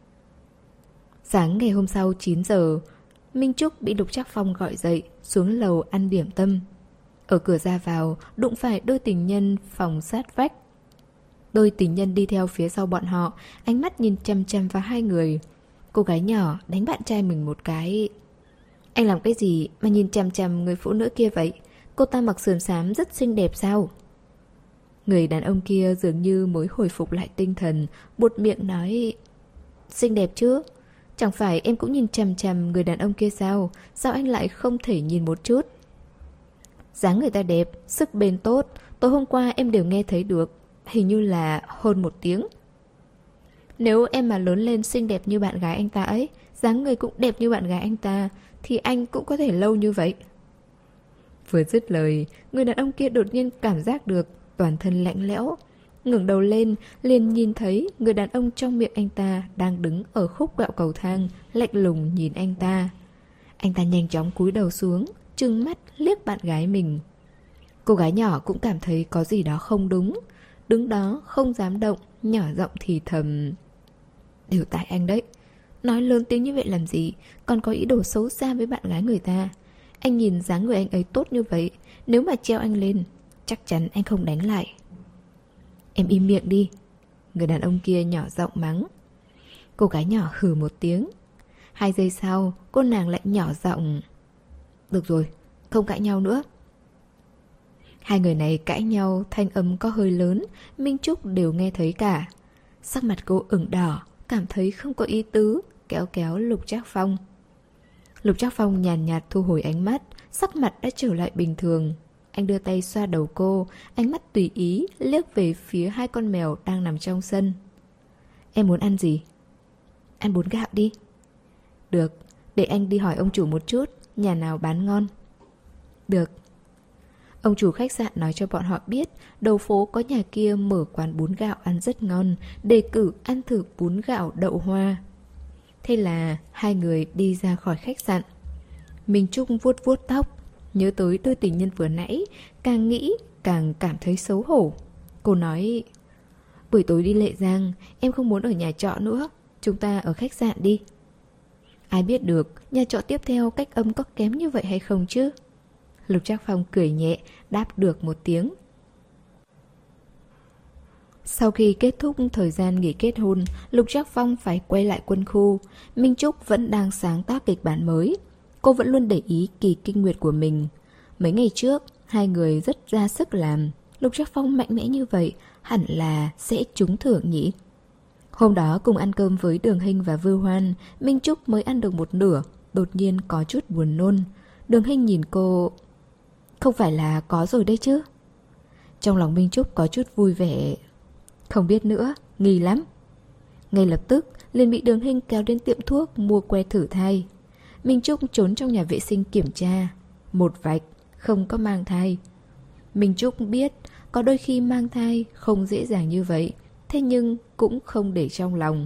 Sáng ngày hôm sau chín giờ, Minh Trúc bị Lục Trác Phong gọi dậy, xuống lầu ăn điểm tâm. Ở cửa ra vào, đụng phải đôi tình nhân phòng sát vách. Đôi tình nhân đi theo phía sau bọn họ, ánh mắt nhìn chằm chằm vào hai người. Cô gái nhỏ đánh bạn trai mình một cái. Anh làm cái gì mà nhìn chằm chằm người phụ nữ kia vậy? Cô ta mặc sườn xám rất xinh đẹp sao? Người đàn ông kia dường như mới hồi phục lại tinh thần, buột miệng nói. Xinh đẹp chứ? Chẳng phải em cũng nhìn chằm chằm người đàn ông kia sao? Sao anh lại không thể nhìn một chút? Dáng người ta đẹp, sức bền tốt. Tối hôm qua em đều nghe thấy được. Hình như là hôn một tiếng. Nếu em mà lớn lên xinh đẹp như bạn gái anh ta ấy, dáng người cũng đẹp như bạn gái anh ta, thì anh cũng có thể lâu như vậy. Vừa dứt lời, người đàn ông kia đột nhiên cảm giác được toàn thân lạnh lẽo. Ngẩng đầu lên, liền nhìn thấy người đàn ông trong miệng anh ta đang đứng ở khúc quẹo cầu thang, lạnh lùng nhìn anh ta. Anh ta nhanh chóng cúi đầu xuống, trừng mắt liếc bạn gái mình. Cô gái nhỏ cũng cảm thấy có gì đó không đúng. đứng đó không dám động, nhỏ giọng thì thầm. Đều tại anh đấy. Nói lớn tiếng như vậy làm gì, còn có ý đồ xấu xa với bạn gái người ta. Anh nhìn dáng người anh ấy tốt như vậy, nếu mà treo anh lên, chắc chắn anh không đánh lại. Em im miệng đi. Người đàn ông kia nhỏ giọng mắng. Cô gái nhỏ hừ một tiếng. Hai giây sau, cô nàng lại nhỏ giọng. Được rồi, không cãi nhau nữa. Hai người này cãi nhau, thanh âm có hơi lớn, Minh Trúc đều nghe thấy cả. Sắc mặt cô ửng đỏ, cảm thấy không có ý tứ, kéo kéo Lục Trác Phong. Lục Trác Phong nhàn nhạt thu hồi ánh mắt, sắc mặt đã trở lại bình thường. Anh đưa tay xoa đầu cô, ánh mắt tùy ý liếc về phía hai con mèo đang nằm trong sân. Em muốn ăn gì? Ăn bún gạo đi. Được, để anh đi hỏi ông chủ một chút, nhà nào bán ngon. Được. Ông chủ khách sạn nói cho bọn họ biết đầu phố có nhà kia mở quán bún gạo ăn rất ngon, đề cử ăn thử bún gạo đậu hoa. Thế là hai người đi ra khỏi khách sạn. Minh Trúc vuốt vuốt tóc, nhớ tới đôi tình nhân vừa nãy, càng nghĩ càng cảm thấy xấu hổ. Cô nói, buổi tối đi Lệ Giang, em không muốn ở nhà trọ nữa, chúng ta ở khách sạn đi. Ai biết được nhà trọ tiếp theo cách âm có kém như vậy hay không chứ? Lục Trác Phong cười nhẹ, đáp được một tiếng. Sau khi kết thúc thời gian nghỉ kết hôn, Lục Trác Phong phải quay lại quân khu. Minh Trúc vẫn đang sáng tác kịch bản mới. Cô vẫn luôn để ý kỳ kinh nguyệt của mình. Mấy ngày trước, hai người rất ra sức làm. Lục Trác Phong mạnh mẽ như vậy, hẳn là sẽ trúng thưởng nhỉ? Hôm đó cùng ăn cơm với Đường Hinh và Vưu Hoan, Minh Trúc mới ăn được một nửa, đột nhiên có chút buồn nôn. Đường Hinh nhìn cô. Không phải là có rồi đấy chứ? Trong lòng Minh Trúc có chút vui vẻ. Không biết nữa, nghi lắm. Ngay lập tức liền bị Đường Hinh kéo đến tiệm thuốc mua que thử thai. Minh Trúc trốn trong nhà vệ sinh kiểm tra. Một vạch, không có mang thai. Minh Trúc biết có đôi khi mang thai không dễ dàng như vậy, thế nhưng cũng không để trong lòng.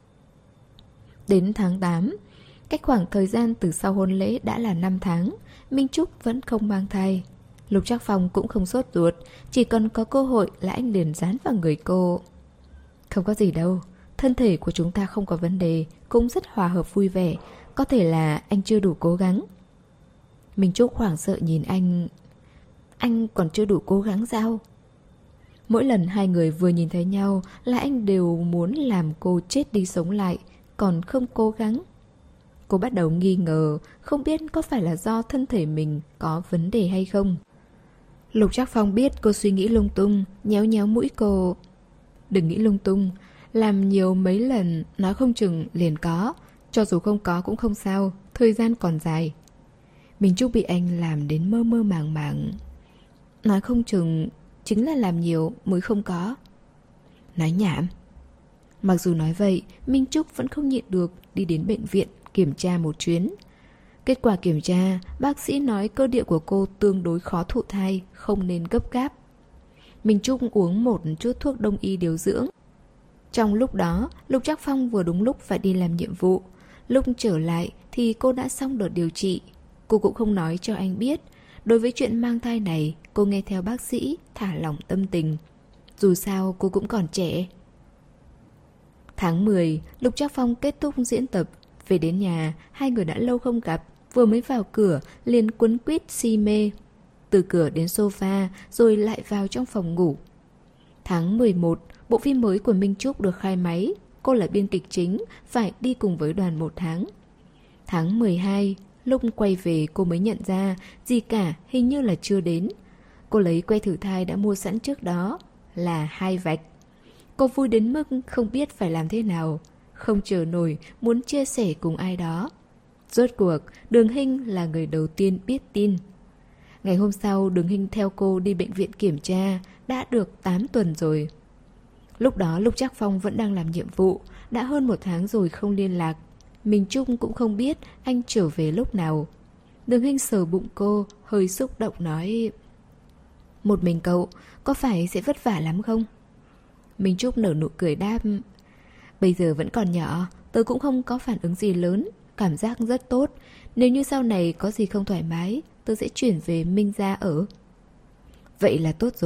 Đến tháng tám, cách khoảng thời gian từ sau hôn lễ đã là năm tháng, Minh Trúc vẫn không mang thai. Lục Trác Phong cũng không sốt ruột, chỉ cần có cơ hội là anh liền dán vào người cô. Không có gì đâu, thân thể của chúng ta không có vấn đề, cũng rất hòa hợp vui vẻ, có thể là anh chưa đủ cố gắng. Minh Trúc hoảng sợ nhìn anh. Anh còn chưa đủ cố gắng sao? Mỗi lần hai người vừa nhìn thấy nhau là anh đều muốn làm cô chết đi sống lại, còn không cố gắng. Cô bắt đầu nghi ngờ, không biết có phải là do thân thể mình có vấn đề hay không. Lục Trác Phong biết cô suy nghĩ lung tung, nhéo nhéo mũi cô. Đừng nghĩ lung tung, làm nhiều mấy lần nói không chừng liền có. Cho dù không có cũng không sao, thời gian còn dài. Minh Trúc bị anh làm đến mơ mơ màng màng. Nói không chừng chính là làm nhiều mới không có. Nói nhảm. Mặc dù nói vậy, Minh Trúc vẫn không nhịn được đi đến bệnh viện kiểm tra một chuyến. Kết quả kiểm tra, bác sĩ nói cơ địa của cô tương đối khó thụ thai, không nên gấp gáp. Minh Trúc uống một chút thuốc đông y điều dưỡng. Trong lúc đó, Lục Trác Phong vừa đúng lúc phải đi làm nhiệm vụ. Lúc trở lại thì cô đã xong đợt điều trị. Cô cũng không nói cho anh biết. Đối với chuyện mang thai này, cô nghe theo bác sĩ, thả lỏng tâm tình. Dù sao cô cũng còn trẻ. Tháng mười, Lục Trác Phong kết thúc diễn tập. Về đến nhà, hai người đã lâu không gặp. Vừa mới vào cửa, liền quấn quýt si mê. Từ cửa đến sofa, rồi lại vào trong phòng ngủ. Tháng mười một, bộ phim mới của Minh Trúc được khai máy. Cô là biên kịch chính, phải đi cùng với đoàn một tháng. Tháng mười hai, lúc quay về cô mới nhận ra gì cả hình như là chưa đến. Cô lấy que thử thai đã mua sẵn trước đó, là hai vạch. Cô vui đến mức không biết phải làm thế nào, không chờ nổi muốn chia sẻ cùng ai đó. Rốt cuộc, Đường Hinh là người đầu tiên biết tin. Ngày hôm sau, Đường Hinh theo cô đi bệnh viện kiểm tra, đã được tám tuần rồi. Lúc đó Lục Trác Phong vẫn đang làm nhiệm vụ, đã hơn một tháng rồi không liên lạc. Minh Trúc cũng không biết anh trở về lúc nào. Đường Hinh sờ bụng cô, hơi xúc động nói: Một mình cậu, có phải sẽ vất vả lắm không? Minh Trúc nở nụ cười đáp: Bây giờ vẫn còn nhỏ, tớ cũng không có phản ứng gì lớn, cảm giác rất tốt. Nếu như sau này có gì không thoải mái, tớ sẽ chuyển về Minh gia ở. Vậy là tốt rồi.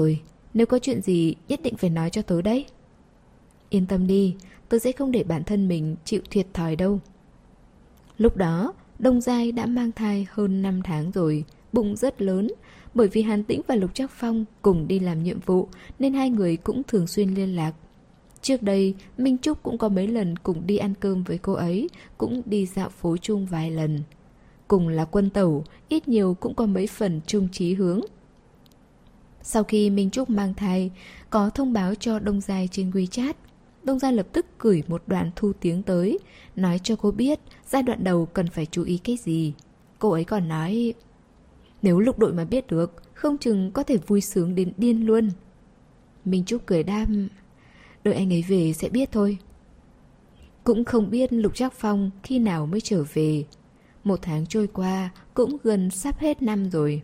Nếu có chuyện gì nhất định phải nói cho tớ đấy. Yên tâm đi, tớ sẽ không để bản thân mình chịu thiệt thòi đâu. Lúc đó, Đông Giai đã mang thai hơn năm tháng rồi, bụng rất lớn. Bởi vì Hàn Tĩnh và Lục Trác Phong cùng đi làm nhiệm vụ nên hai người cũng thường xuyên liên lạc. Trước đây, Minh Trúc cũng có mấy lần cùng đi ăn cơm với cô ấy, cũng đi dạo phố chung vài lần. Cùng là quân tẩu, ít nhiều cũng có mấy phần chung chí hướng. Sau khi Minh Trúc mang thai, có thông báo cho Đông Giai trên WeChat. Đông Giai lập tức gửi một đoạn thu tiếng tới, nói cho cô biết giai đoạn đầu cần phải chú ý cái gì. Cô ấy còn nói, nếu lục đội mà biết được, không chừng có thể vui sướng đến điên luôn. Minh Trúc cười đáp, đợi anh ấy về sẽ biết thôi. Cũng không biết Lục Trác Phong khi nào mới trở về. Một tháng trôi qua, cũng gần sắp hết năm rồi.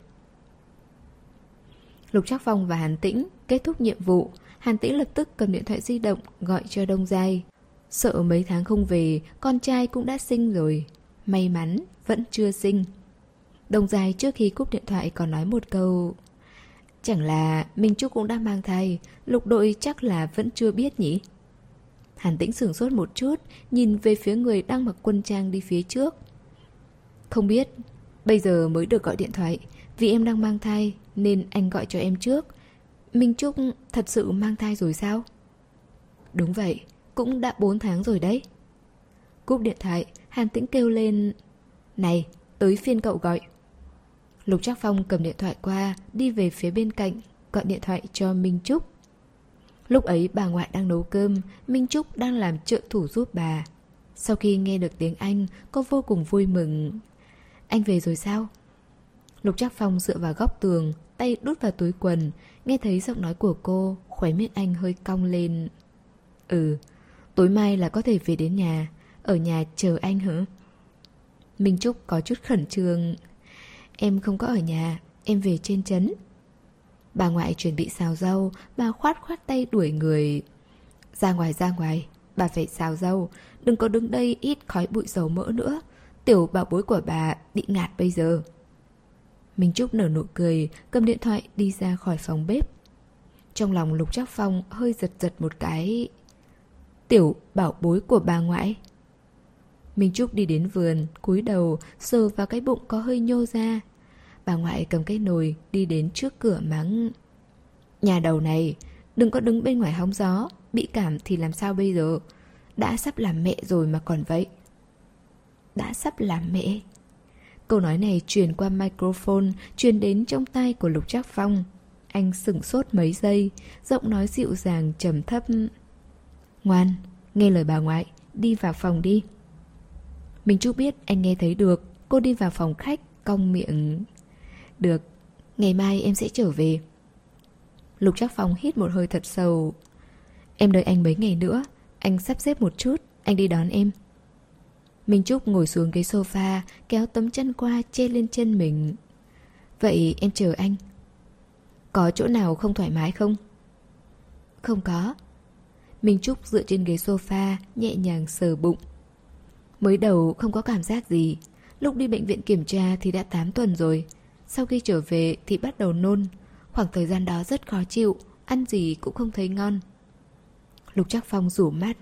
Lục Trác Phong và Hàn Tĩnh kết thúc nhiệm vụ. Hàn Tĩnh lập tức cầm điện thoại di động gọi cho Đông Giai. Sợ mấy tháng không về, con trai cũng đã sinh rồi. May mắn, vẫn chưa sinh. Đông Giai trước khi cúp điện thoại còn nói một câu, chẳng là Minh Trúc cũng đang mang thai, lục đội chắc là vẫn chưa biết nhỉ? Hàn Tĩnh sửng sốt một chút, nhìn về phía người đang mặc quân trang đi phía trước. Không biết, bây giờ mới được gọi điện thoại. Vì em đang mang thai nên anh gọi cho em trước. Minh Trúc thật sự mang thai rồi sao? Đúng vậy, cũng đã bốn tháng rồi đấy. Cúp điện thoại, Hàn Tĩnh kêu lên, này, tới phiên cậu gọi. Lục Trác Phong cầm điện thoại qua, đi về phía bên cạnh, gọi điện thoại cho Minh Trúc. Lúc ấy bà ngoại đang nấu cơm, Minh Trúc đang làm trợ thủ giúp bà. Sau khi nghe được tiếng Anh, cô vô cùng vui mừng. Anh về rồi sao? Lục Trác Phong dựa vào góc tường, tay đút vào túi quần. Nghe thấy giọng nói của cô, khóe miệng anh hơi cong lên. Ừ, tối mai là có thể về đến nhà. Ở nhà chờ anh hả? Minh Trúc có chút khẩn trương. Em không có ở nhà, em về trên trấn. Bà ngoại chuẩn bị xào rau, bà khoát khoát tay đuổi người. Ra ngoài ra ngoài, bà phải xào rau. Đừng có đứng đây ít khói bụi dầu mỡ nữa. Tiểu bảo bối của bà bị ngạt bây giờ. Minh Trúc nở nụ cười, cầm điện thoại đi ra khỏi phòng bếp. Trong lòng Lục Trác Phong hơi giật giật một cái. Tiểu bảo bối của bà ngoại. Minh Trúc đi đến vườn, cúi đầu, sờ vào cái bụng có hơi nhô ra. Bà ngoại cầm cái nồi, đi đến trước cửa mắng. Nhà đầu này, đừng có đứng bên ngoài hóng gió, bị cảm thì làm sao bây giờ? Đã sắp làm mẹ rồi mà còn vậy. Đã sắp làm mẹ. Câu nói này truyền qua microphone, truyền đến trong tai của Lục Trác Phong. Anh sửng sốt mấy giây, giọng nói dịu dàng trầm thấp. Ngoan, nghe lời bà ngoại, đi vào phòng đi. Minh Trúc biết anh nghe thấy được, cô đi vào phòng khách, cong miệng. Được, ngày mai em sẽ trở về. Lục Trác Phong hít một hơi thật sâu. Em đợi anh mấy ngày nữa, anh sắp xếp một chút, anh đi đón em. Minh Trúc ngồi xuống ghế sofa, kéo tấm chân qua che lên chân mình. Vậy em chờ anh. Có chỗ nào không thoải mái không? Không có. Minh Trúc dựa trên ghế sofa, nhẹ nhàng sờ bụng. Mới đầu không có cảm giác gì. Lúc đi bệnh viện kiểm tra thì đã tám tuần rồi. Sau khi trở về thì bắt đầu nôn. Khoảng thời gian đó rất khó chịu, ăn gì cũng không thấy ngon. Lục Trác Phong rủ mắt.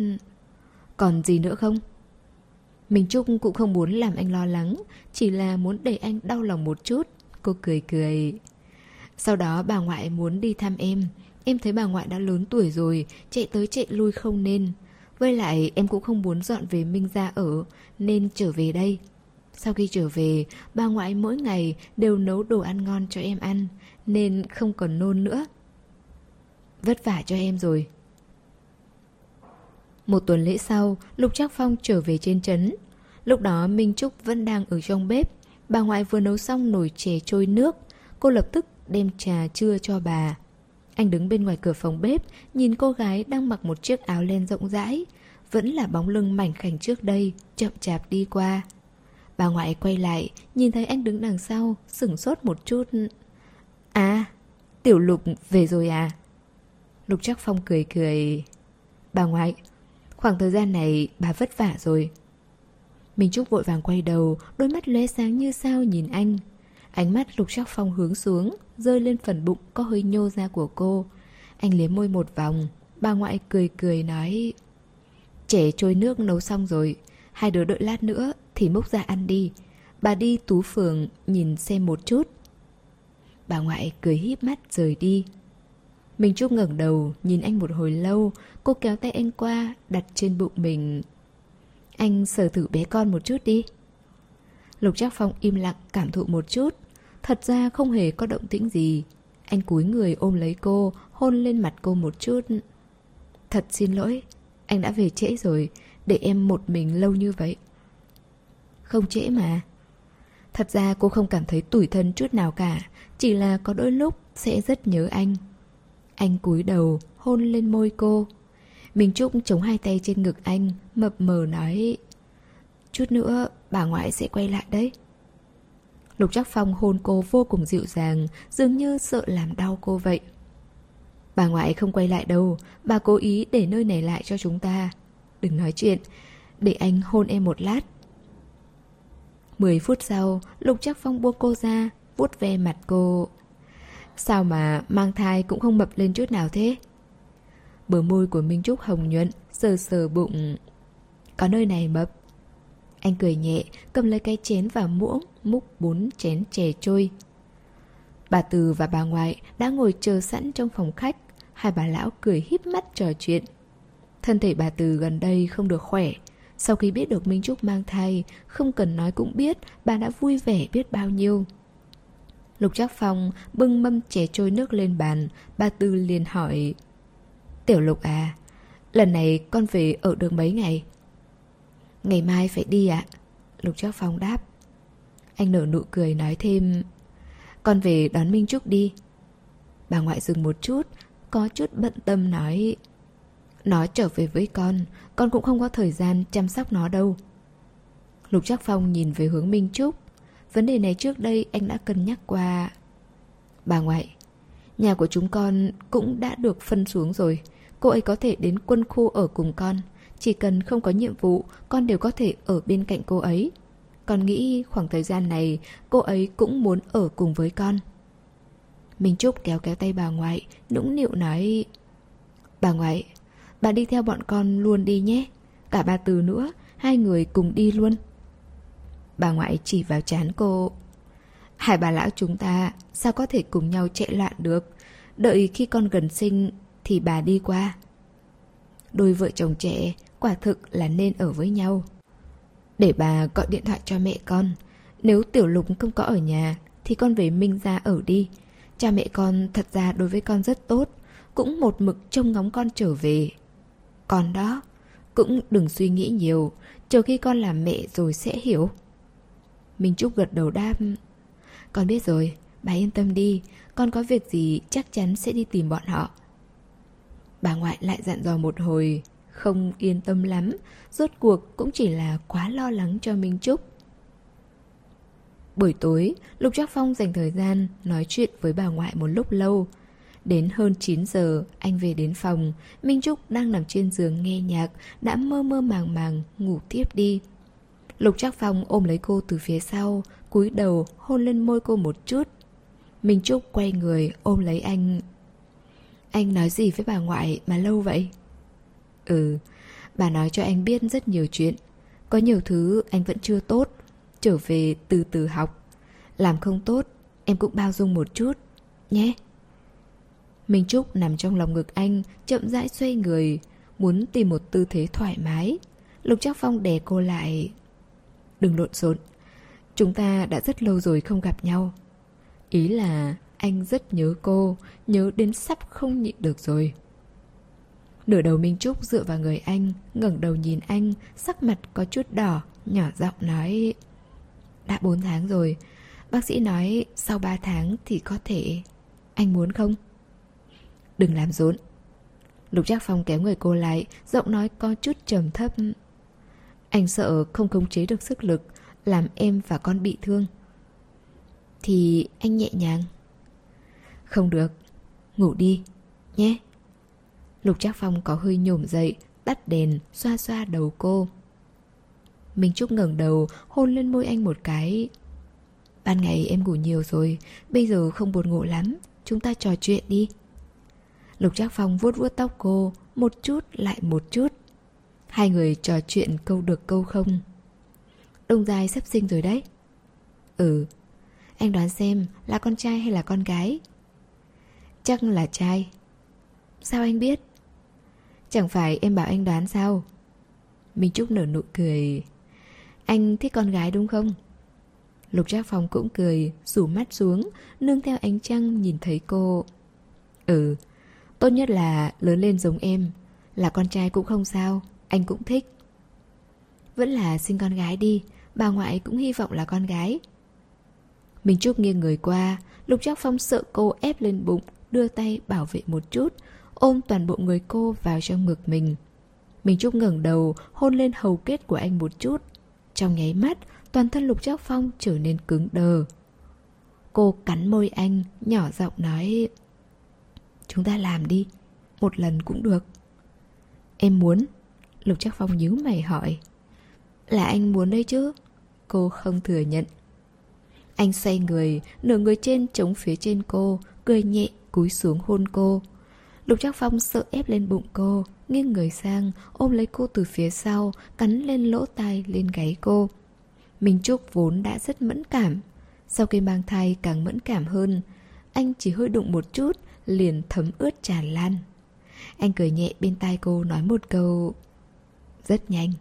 Còn gì nữa không? Minh Trúc cũng không muốn làm anh lo lắng, chỉ là muốn để anh đau lòng một chút. Cô cười cười. Sau đó bà ngoại muốn đi thăm em. Em thấy bà ngoại đã lớn tuổi rồi, chạy tới chạy lui không nên. Với lại em cũng không muốn dọn về Minh gia ở, nên trở về đây. Sau khi trở về, bà ngoại mỗi ngày đều nấu đồ ăn ngon cho em ăn, nên không còn nôn nữa. Vất vả cho em rồi. Một tuần lễ sau, Lục Trác Phong trở về trên trấn. Lúc đó Minh Trúc vẫn đang ở trong bếp. Bà ngoại vừa nấu xong nồi chè trôi nước. Cô lập tức đem trà trưa cho bà. Anh đứng bên ngoài cửa phòng bếp, nhìn cô gái đang mặc một chiếc áo len rộng rãi, vẫn là bóng lưng mảnh khảnh trước đây, chậm chạp đi qua. Bà ngoại quay lại, nhìn thấy anh đứng đằng sau, sửng sốt một chút. À, Tiểu Lục về rồi à? Lục Trác Phong cười cười. Bà ngoại, khoảng thời gian này bà vất vả rồi. Minh Trúc vội vàng quay đầu, đôi mắt lóe sáng như sao nhìn anh. Ánh mắt Lục Trác Phong hướng xuống, rơi lên phần bụng có hơi nhô ra của cô. Anh liếm môi một vòng. Bà ngoại cười cười nói: Chè trôi nước nấu xong rồi, hai đứa đợi lát nữa thì múc ra ăn đi. Bà đi Tú Phường nhìn xem một chút. Bà ngoại cười híp mắt rời đi. Minh Trúc ngẩng đầu nhìn anh một hồi lâu. Cô kéo tay anh qua, đặt trên bụng mình. Anh sờ thử bé con một chút đi. Lục Trác Phong im lặng cảm thụ một chút. Thật ra không hề có động tĩnh gì. Anh cúi người ôm lấy cô, hôn lên mặt cô một chút. Thật xin lỗi, anh đã về trễ rồi, để em một mình lâu như vậy. Không trễ mà. Thật ra cô không cảm thấy tủi thân chút nào cả, chỉ là có đôi lúc sẽ rất nhớ anh. Anh cúi đầu hôn lên môi cô. Minh Trúc chống hai tay trên ngực anh, mập mờ nói: Chút nữa bà ngoại sẽ quay lại đấy. Lục Trác Phong hôn cô vô cùng dịu dàng, dường như sợ làm đau cô vậy. Bà ngoại không quay lại đâu, bà cố ý để nơi này lại cho chúng ta. Đừng nói chuyện, để anh hôn em một lát. Mười phút sau, Lục Trác Phong buông cô ra, vuốt ve mặt cô. Sao mà mang thai cũng không mập lên chút nào thế? Bờ môi của Minh Trúc hồng nhuận, sờ sờ bụng. Có nơi này mập. Anh cười nhẹ, cầm lấy cái chén và muỗng, múc bốn chén chè trôi. Bà Từ và bà ngoại đã ngồi chờ sẵn trong phòng khách. Hai bà lão cười híp mắt trò chuyện. Thân thể bà Từ gần đây không được khỏe. Sau khi biết được Minh Trúc mang thai, không cần nói cũng biết bà đã vui vẻ biết bao nhiêu. Lục Trác Phong bưng mâm chè trôi nước lên bàn. Bà Từ liền hỏi: Tiểu Lục à, lần này con về ở được mấy ngày? Ngày mai phải đi ạ. Lục Trác Phong đáp. Anh nở nụ cười nói thêm: Con về đón Minh Trúc đi. Bà ngoại dừng một chút, có chút bận tâm nói: Nó trở về với con, con cũng không có thời gian chăm sóc nó đâu. Lục Trác Phong nhìn về hướng Minh Trúc. Vấn đề này trước đây anh đã cân nhắc qua. Bà ngoại, nhà của chúng con cũng đã được phân xuống rồi. Cô ấy có thể đến quân khu ở cùng con. Chỉ cần không có nhiệm vụ, con đều có thể ở bên cạnh cô ấy. Con nghĩ khoảng thời gian này cô ấy cũng muốn ở cùng với con. Minh Trúc kéo kéo tay bà ngoại, nũng nịu nói: Bà ngoại, bà đi theo bọn con luôn đi nhé. Cả bà Từ nữa, hai người cùng đi luôn. Bà ngoại chỉ vào trán cô: Hai bà lão chúng ta sao có thể cùng nhau chạy loạn được. Đợi khi con gần sinh thì bà đi qua. Đôi vợ chồng trẻ quả thực là nên ở với nhau. Để bà gọi điện thoại cho mẹ con. Nếu Tiểu Lục không có ở nhà thì con về Minh gia ở đi. Cha mẹ con thật ra đối với con rất tốt, cũng một mực trông ngóng con trở về. Con đó, cũng đừng suy nghĩ nhiều, chờ khi con làm mẹ rồi sẽ hiểu. Minh Trúc gật đầu đáp: Con biết rồi, bà yên tâm đi. Con có việc gì chắc chắn sẽ đi tìm bọn họ. Bà ngoại lại dặn dò một hồi, không yên tâm lắm. Rốt cuộc cũng chỉ là quá lo lắng cho Minh Trúc. Buổi tối, Lục Trác Phong dành thời gian nói chuyện với bà ngoại một lúc lâu. Đến hơn chín giờ, anh về đến phòng. Minh Trúc đang nằm trên giường nghe nhạc, đã mơ mơ màng màng ngủ tiếp đi. Lục Trác Phong ôm lấy cô từ phía sau, cúi đầu hôn lên môi cô một chút. Minh Trúc quay người ôm lấy anh. Anh nói gì với bà ngoại mà lâu vậy? Ừ, bà nói cho anh biết rất nhiều chuyện. Có nhiều thứ anh vẫn chưa tốt, trở về từ từ học. Làm không tốt, em cũng bao dung một chút, nhé. Minh Trúc nằm trong lòng ngực anh, chậm rãi xoay người, muốn tìm một tư thế thoải mái. Lục Trác Phong đè cô lại. Đừng lộn xộn, chúng ta đã rất lâu rồi không gặp nhau. Ý là anh rất nhớ cô, nhớ đến sắp không nhịn được rồi. Nửa đầu Minh Trúc dựa vào người anh, ngẩng đầu nhìn anh, sắc mặt có chút đỏ, nhỏ giọng nói: Đã bốn tháng rồi, bác sĩ nói sau ba tháng thì có thể. Anh muốn không? Đừng làm rộn. Lục Trác Phong kéo người cô lại, giọng nói có chút trầm thấp. Anh sợ không khống chế được sức lực, làm em và con bị thương. Thì anh nhẹ nhàng. Không được, ngủ đi, nhé. Lục Trác Phong có hơi nhổm dậy, tắt đèn, xoa xoa đầu cô. Minh Trúc ngẩng đầu, hôn lên môi anh một cái. Ban ngày em ngủ nhiều rồi, bây giờ không buồn ngủ lắm, chúng ta trò chuyện đi. Lục Trác Phong vuốt vuốt tóc cô, một chút lại một chút. Hai người trò chuyện câu được câu không. Đông Giai sắp sinh rồi đấy. Ừ. Anh đoán xem là con trai hay là con gái? Chắc là trai. Sao anh biết? Chẳng phải em bảo anh đoán sao? Minh Trúc nở nụ cười. Anh thích con gái đúng không? Lục Trác Phong cũng cười, rủ mắt xuống, nương theo ánh trăng nhìn thấy cô. Ừ, tốt nhất là lớn lên giống em. Là con trai cũng không sao, anh cũng thích. Vẫn là sinh con gái đi, bà ngoại cũng hy vọng là con gái. Minh Trúc nghiêng người qua, Lục Trác Phong sợ cô ép lên bụng, đưa tay bảo vệ một chút, ôm toàn bộ người cô vào trong ngực mình. Minh Trúc ngẩng đầu, hôn lên hầu kết của anh một chút. Trong nháy mắt, toàn thân Lục Trác Phong trở nên cứng đờ. Cô cắn môi anh, nhỏ giọng nói: Chúng ta làm đi, một lần cũng được. Em muốn? Lục Trác Phong nhíu mày hỏi. Là anh muốn đấy chứ? Cô không thừa nhận. Anh xoay người, nửa người trên chống phía trên cô, cười nhẹ cúi xuống hôn cô. Lục Trác Phong sợ ép lên bụng cô, nghiêng người sang, ôm lấy cô từ phía sau, cắn lên lỗ tai, lên gáy cô. Minh Trúc vốn đã rất mẫn cảm, sau khi mang thai càng mẫn cảm hơn. Anh chỉ hơi đụng một chút, liền thấm ướt tràn lan. Anh cười nhẹ bên tai cô nói một câu: Rất nhanh.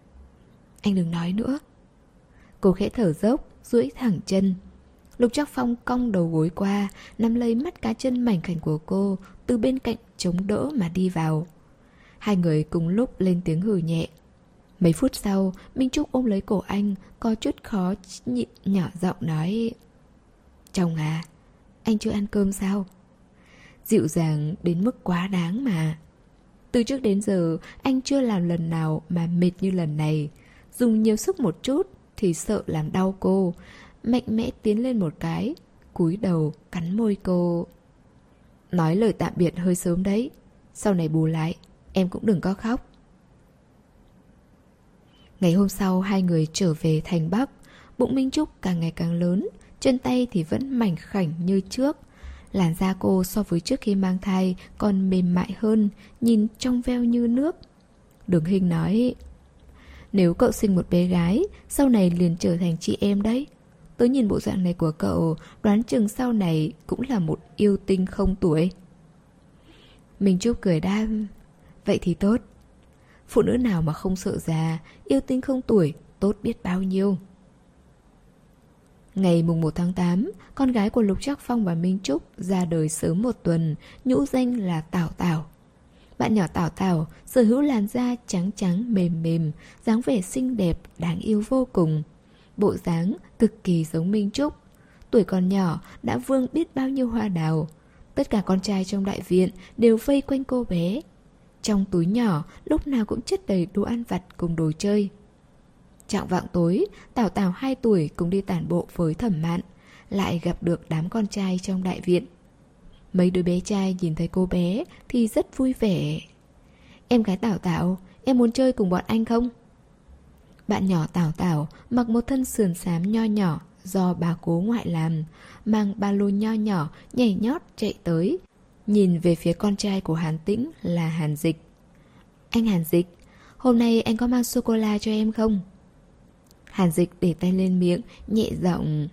Anh đừng nói nữa. Cô khẽ thở dốc, duỗi thẳng chân. Lục Trác Phong cong đầu gối qua, nắm lấy mắt cá chân mảnh khảnh của cô, từ bên cạnh chống đỡ mà đi vào. Hai người cùng lúc lên tiếng hừ nhẹ. Mấy phút sau, Minh Trúc ôm lấy cổ anh, có chút khó nhịn nhỏ giọng nói: Chồng à, anh chưa ăn cơm sao? Dịu dàng đến mức quá đáng mà. Từ trước đến giờ, anh chưa làm lần nào mà mệt như lần này. Dùng nhiều sức một chút thì sợ làm đau cô. Mạnh mẽ tiến lên một cái, cúi đầu cắn môi cô. Nói lời tạm biệt hơi sớm đấy. Sau này bù lại, em cũng đừng có khóc. Ngày hôm sau hai người trở về thành Bắc. Bụng Minh Trúc càng ngày càng lớn, chân tay thì vẫn mảnh khảnh như trước. Làn da cô so với trước khi mang thai còn mềm mại hơn, nhìn trong veo như nước. Đường Hinh nói: Nếu cậu sinh một bé gái, sau này liền trở thành chị em đấy. Tớ nhìn bộ dạng này của cậu, đoán chừng sau này cũng là một yêu tinh không tuổi. Minh Trúc cười đáp: Vậy thì tốt. Phụ nữ nào mà không sợ già, yêu tinh không tuổi, tốt biết bao nhiêu. Ngày mùng một tháng tám, con gái của Lục Trác Phong và Minh Trúc ra đời sớm một tuần, nhũ danh là Tảo Tảo. Bạn nhỏ Tảo Tảo sở hữu làn da trắng trắng mềm mềm, dáng vẻ xinh đẹp, đáng yêu vô cùng. Bộ dáng cực kỳ giống Minh Trúc. Tuổi còn nhỏ đã vương biết bao nhiêu hoa đào. Tất cả con trai trong đại viện đều vây quanh cô bé. Trong túi nhỏ lúc nào cũng chất đầy đồ ăn vặt cùng đồ chơi. Chạng vạng tối, Tảo Tảo hai tuổi cùng đi tản bộ với Thẩm Mạn, lại gặp được đám con trai trong đại viện. Mấy đứa bé trai nhìn thấy cô bé thì rất vui vẻ. Em gái Tảo Tảo, em muốn chơi cùng bọn anh không? Bạn nhỏ Tảo Tảo mặc một thân sườn xám nho nhỏ do bà cố ngoại làm, mang ba lô nho nhỏ nhảy nhót chạy tới, nhìn về phía con trai của Hàn Tĩnh là Hàn Dịch. Anh Hàn Dịch, hôm nay anh có mang sô-cô-la cho em không? Hàn Dịch để tay lên miệng, nhẹ giọng: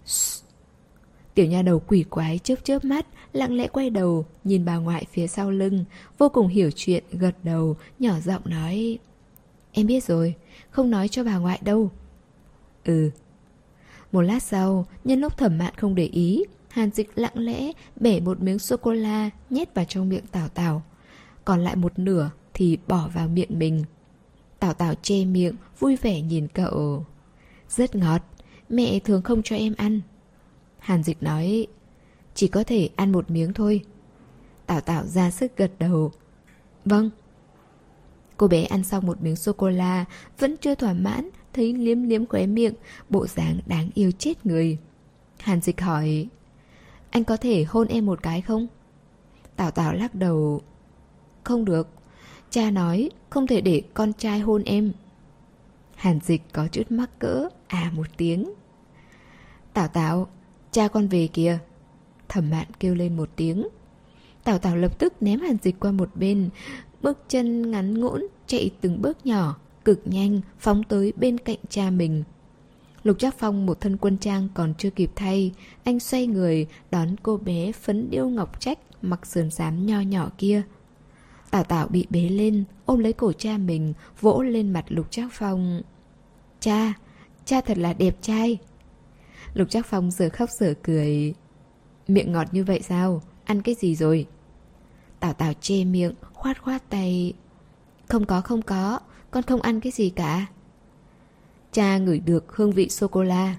Tiểu nha đầu quỷ quái chớp chớp mắt, lặng lẽ quay đầu, nhìn bà ngoại phía sau lưng, vô cùng hiểu chuyện, gật đầu, nhỏ giọng nói: Em biết rồi, không nói cho bà ngoại đâu. Ừ. Một lát sau, nhân lúc Thẩm Mạn không để ý, Hàn Dịch lặng lẽ bẻ một miếng sô-cô-la nhét vào trong miệng Tảo Tảo, còn lại một nửa thì bỏ vào miệng mình. Tảo Tảo che miệng, vui vẻ nhìn cậu. Rất ngọt, mẹ thường không cho em ăn. Hàn Dịch nói: Chỉ có thể ăn một miếng thôi. Tảo Tảo ra sức gật đầu. Vâng. Cô bé ăn xong một miếng sô-cô-la, vẫn chưa thỏa mãn, thấy liếm liếm khóe miệng, bộ dáng đáng yêu chết người. Hàn Dịch hỏi: Anh có thể hôn em một cái không? Tảo Tảo lắc đầu: Không được. Cha nói không thể để con trai hôn em. Hàn Dịch có chút mắc cỡ, à một tiếng. Tảo Tảo, cha con về kìa. Thẩm Mạn kêu lên một tiếng. Tảo Tảo lập tức ném hàn dịch qua một bên, bước chân ngắn ngũn chạy từng bước nhỏ, cực nhanh phóng tới bên cạnh cha mình. Lục Trác Phong một thân quân trang còn chưa kịp thay, anh xoay người đón cô bé phấn điêu ngọc trách mặc sườn xám nho nhỏ kia. Tảo Tảo bị bế lên, ôm lấy cổ cha mình, vỗ lên mặt Lục Trác Phong. Cha, cha thật là đẹp trai. Lục Trác Phong giờ khóc giờ cười. Miệng ngọt như vậy sao? Ăn cái gì rồi? Tảo Tảo che miệng, khoát khoát tay. Không có không có, con không ăn cái gì cả. Cha ngửi được hương vị sô-cô-la.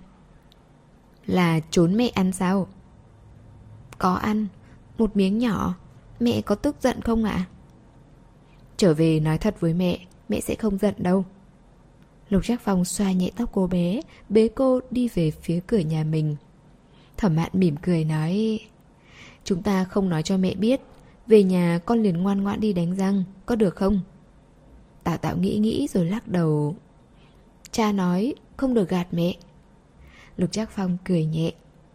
Là trốn mẹ ăn sao? Có ăn, một miếng nhỏ. Mẹ có tức giận không ạ? Trở về nói thật với mẹ, mẹ sẽ không giận đâu. Lục Trác Phong xoa nhẹ tóc cô bé, bế cô đi về phía cửa nhà mình. Thẩm Mạn mỉm cười nói, chúng ta không nói cho mẹ biết, về nhà con liền ngoan ngoãn đi đánh răng, có được không? Tảo Tảo nghĩ nghĩ rồi lắc đầu. Cha nói không được gạt mẹ. Lục Trác Phong cười nhẹ.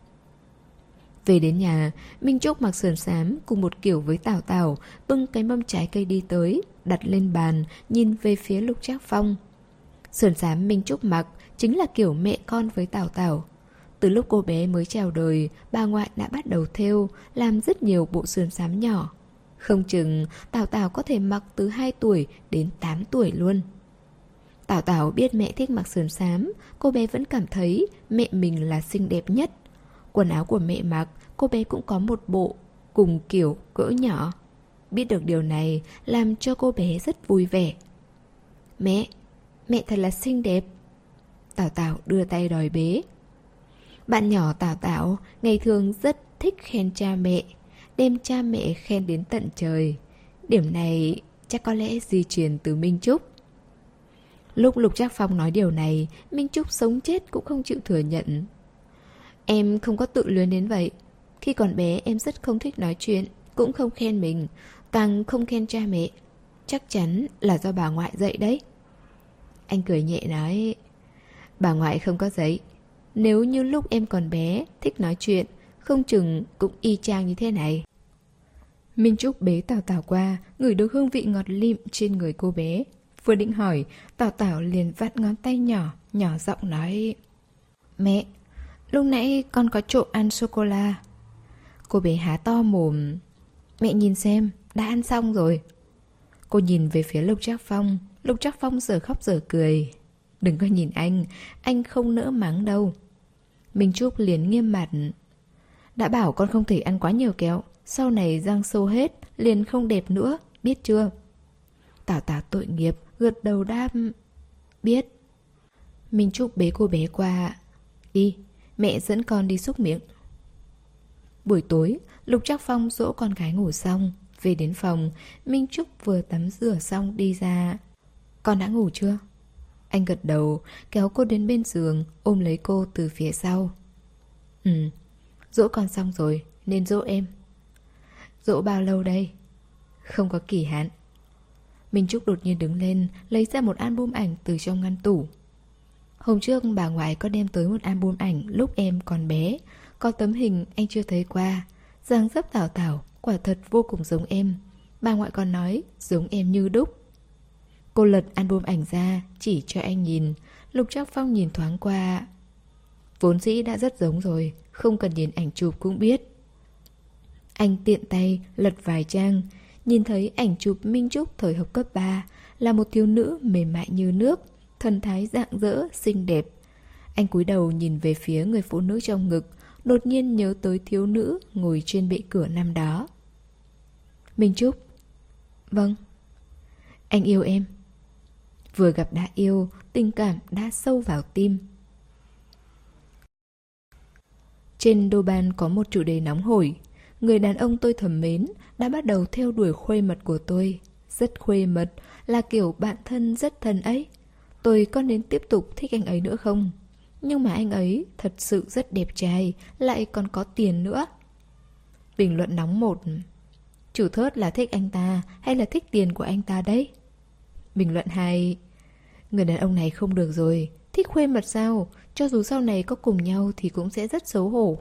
Về đến nhà, Minh Trúc mặc sườn xám cùng một kiểu với Tảo Tảo, bưng cái mâm trái cây đi tới, đặt lên bàn, nhìn về phía Lục Trác Phong. Sườn xám Minh Trúc mặc chính là kiểu mẹ con với Tảo Tảo. Từ lúc cô bé mới chào đời, bà ngoại đã bắt đầu thêu, làm rất nhiều bộ sườn xám nhỏ. Không chừng Tảo Tảo có thể mặc từ hai tuổi đến tám tuổi luôn. Tảo Tảo biết mẹ thích mặc sườn xám, cô bé vẫn cảm thấy mẹ mình là xinh đẹp nhất. Quần áo của mẹ mặc, cô bé cũng có một bộ, cùng kiểu cỡ nhỏ. Biết được điều này làm cho cô bé rất vui vẻ. Mẹ, mẹ thật là xinh đẹp. Tảo Tảo đưa tay đòi bế. Bạn nhỏ Tảo Tảo ngày thường rất thích khen cha mẹ, đem cha mẹ khen đến tận trời. Điểm này chắc có lẽ di truyền từ Minh Trúc. Lúc Lục Trác Phong nói điều này, Minh Trúc sống chết cũng không chịu thừa nhận. Em không có tự luyến đến vậy. Khi còn bé em rất không thích nói chuyện, cũng không khen mình, càng không khen cha mẹ. Chắc chắn là do bà ngoại dạy đấy. Anh cười nhẹ nói, bà ngoại không có dạy. Nếu như lúc em còn bé, thích nói chuyện, không chừng cũng y chang như thế này. Minh Trúc bế Tảo Tảo qua, ngửi được hương vị ngọt lịm trên người cô bé. Vừa định hỏi, Tảo Tảo liền vặn ngón tay nhỏ, nhỏ giọng nói, mẹ, lúc nãy con có trộm ăn sô-cô-la. Cô bé há to mồm. Mẹ nhìn xem, đã ăn xong rồi. Cô nhìn về phía Lục Trác Phong. Lục Trác Phong giờ khóc giờ cười. Đừng có nhìn anh, anh không nỡ mắng đâu. Minh Trúc liền nghiêm mặt. Đã bảo con không thể ăn quá nhiều kẹo, sau này răng sâu hết, liền không đẹp nữa, biết chưa? Tảo Tảo tội nghiệp, gật đầu đáp. Biết. Minh Trúc bế cô bé qua. Đi, mẹ dẫn con đi xúc miệng. Buổi tối, Lục Trác Phong dỗ con gái ngủ xong. Về đến phòng, Minh Trúc vừa tắm rửa xong đi ra. Con đã ngủ chưa? Anh gật đầu, kéo cô đến bên giường, ôm lấy cô từ phía sau. Ừ, dỗ con xong rồi, nên dỗ em. Dỗ bao lâu đây? Không có kỳ hạn. Minh Trúc đột nhiên đứng lên, lấy ra một album ảnh từ trong ngăn tủ. Hôm trước bà ngoại có đem tới một album ảnh lúc em còn bé. Có tấm hình anh chưa thấy qua. Dáng dấp Tảo Tảo quả thật vô cùng giống em. Bà ngoại còn nói giống em như đúc. Cô lật album ảnh ra, chỉ cho anh nhìn. Lục Trác Phong nhìn thoáng qua. Vốn dĩ đã rất giống rồi, không cần nhìn ảnh chụp cũng biết. Anh tiện tay lật vài trang, nhìn thấy ảnh chụp Minh Trúc thời học cấp ba, là một thiếu nữ mềm mại như nước, thần thái rạng rỡ, xinh đẹp. Anh cúi đầu nhìn về phía người phụ nữ trong ngực, đột nhiên nhớ tới thiếu nữ ngồi trên bệ cửa năm đó. Minh Trúc. Vâng. Anh yêu em. Vừa gặp đã yêu, tình cảm đã sâu vào tim. Trên đô ban có một chủ đề nóng hổi. Người đàn ông tôi thầm mến đã bắt đầu theo đuổi khuê mật của tôi. Rất khuê mật, là kiểu bạn thân rất thân ấy. Tôi có nên tiếp tục thích anh ấy nữa không? Nhưng mà anh ấy thật sự rất đẹp trai, lại còn có tiền nữa. Bình luận nóng một. Chủ thớt là thích anh ta hay là thích tiền của anh ta đấy? Bình luận hai. Người đàn ông này không được rồi. Thích khuê mật sao? Cho dù sau này có cùng nhau thì cũng sẽ rất xấu hổ.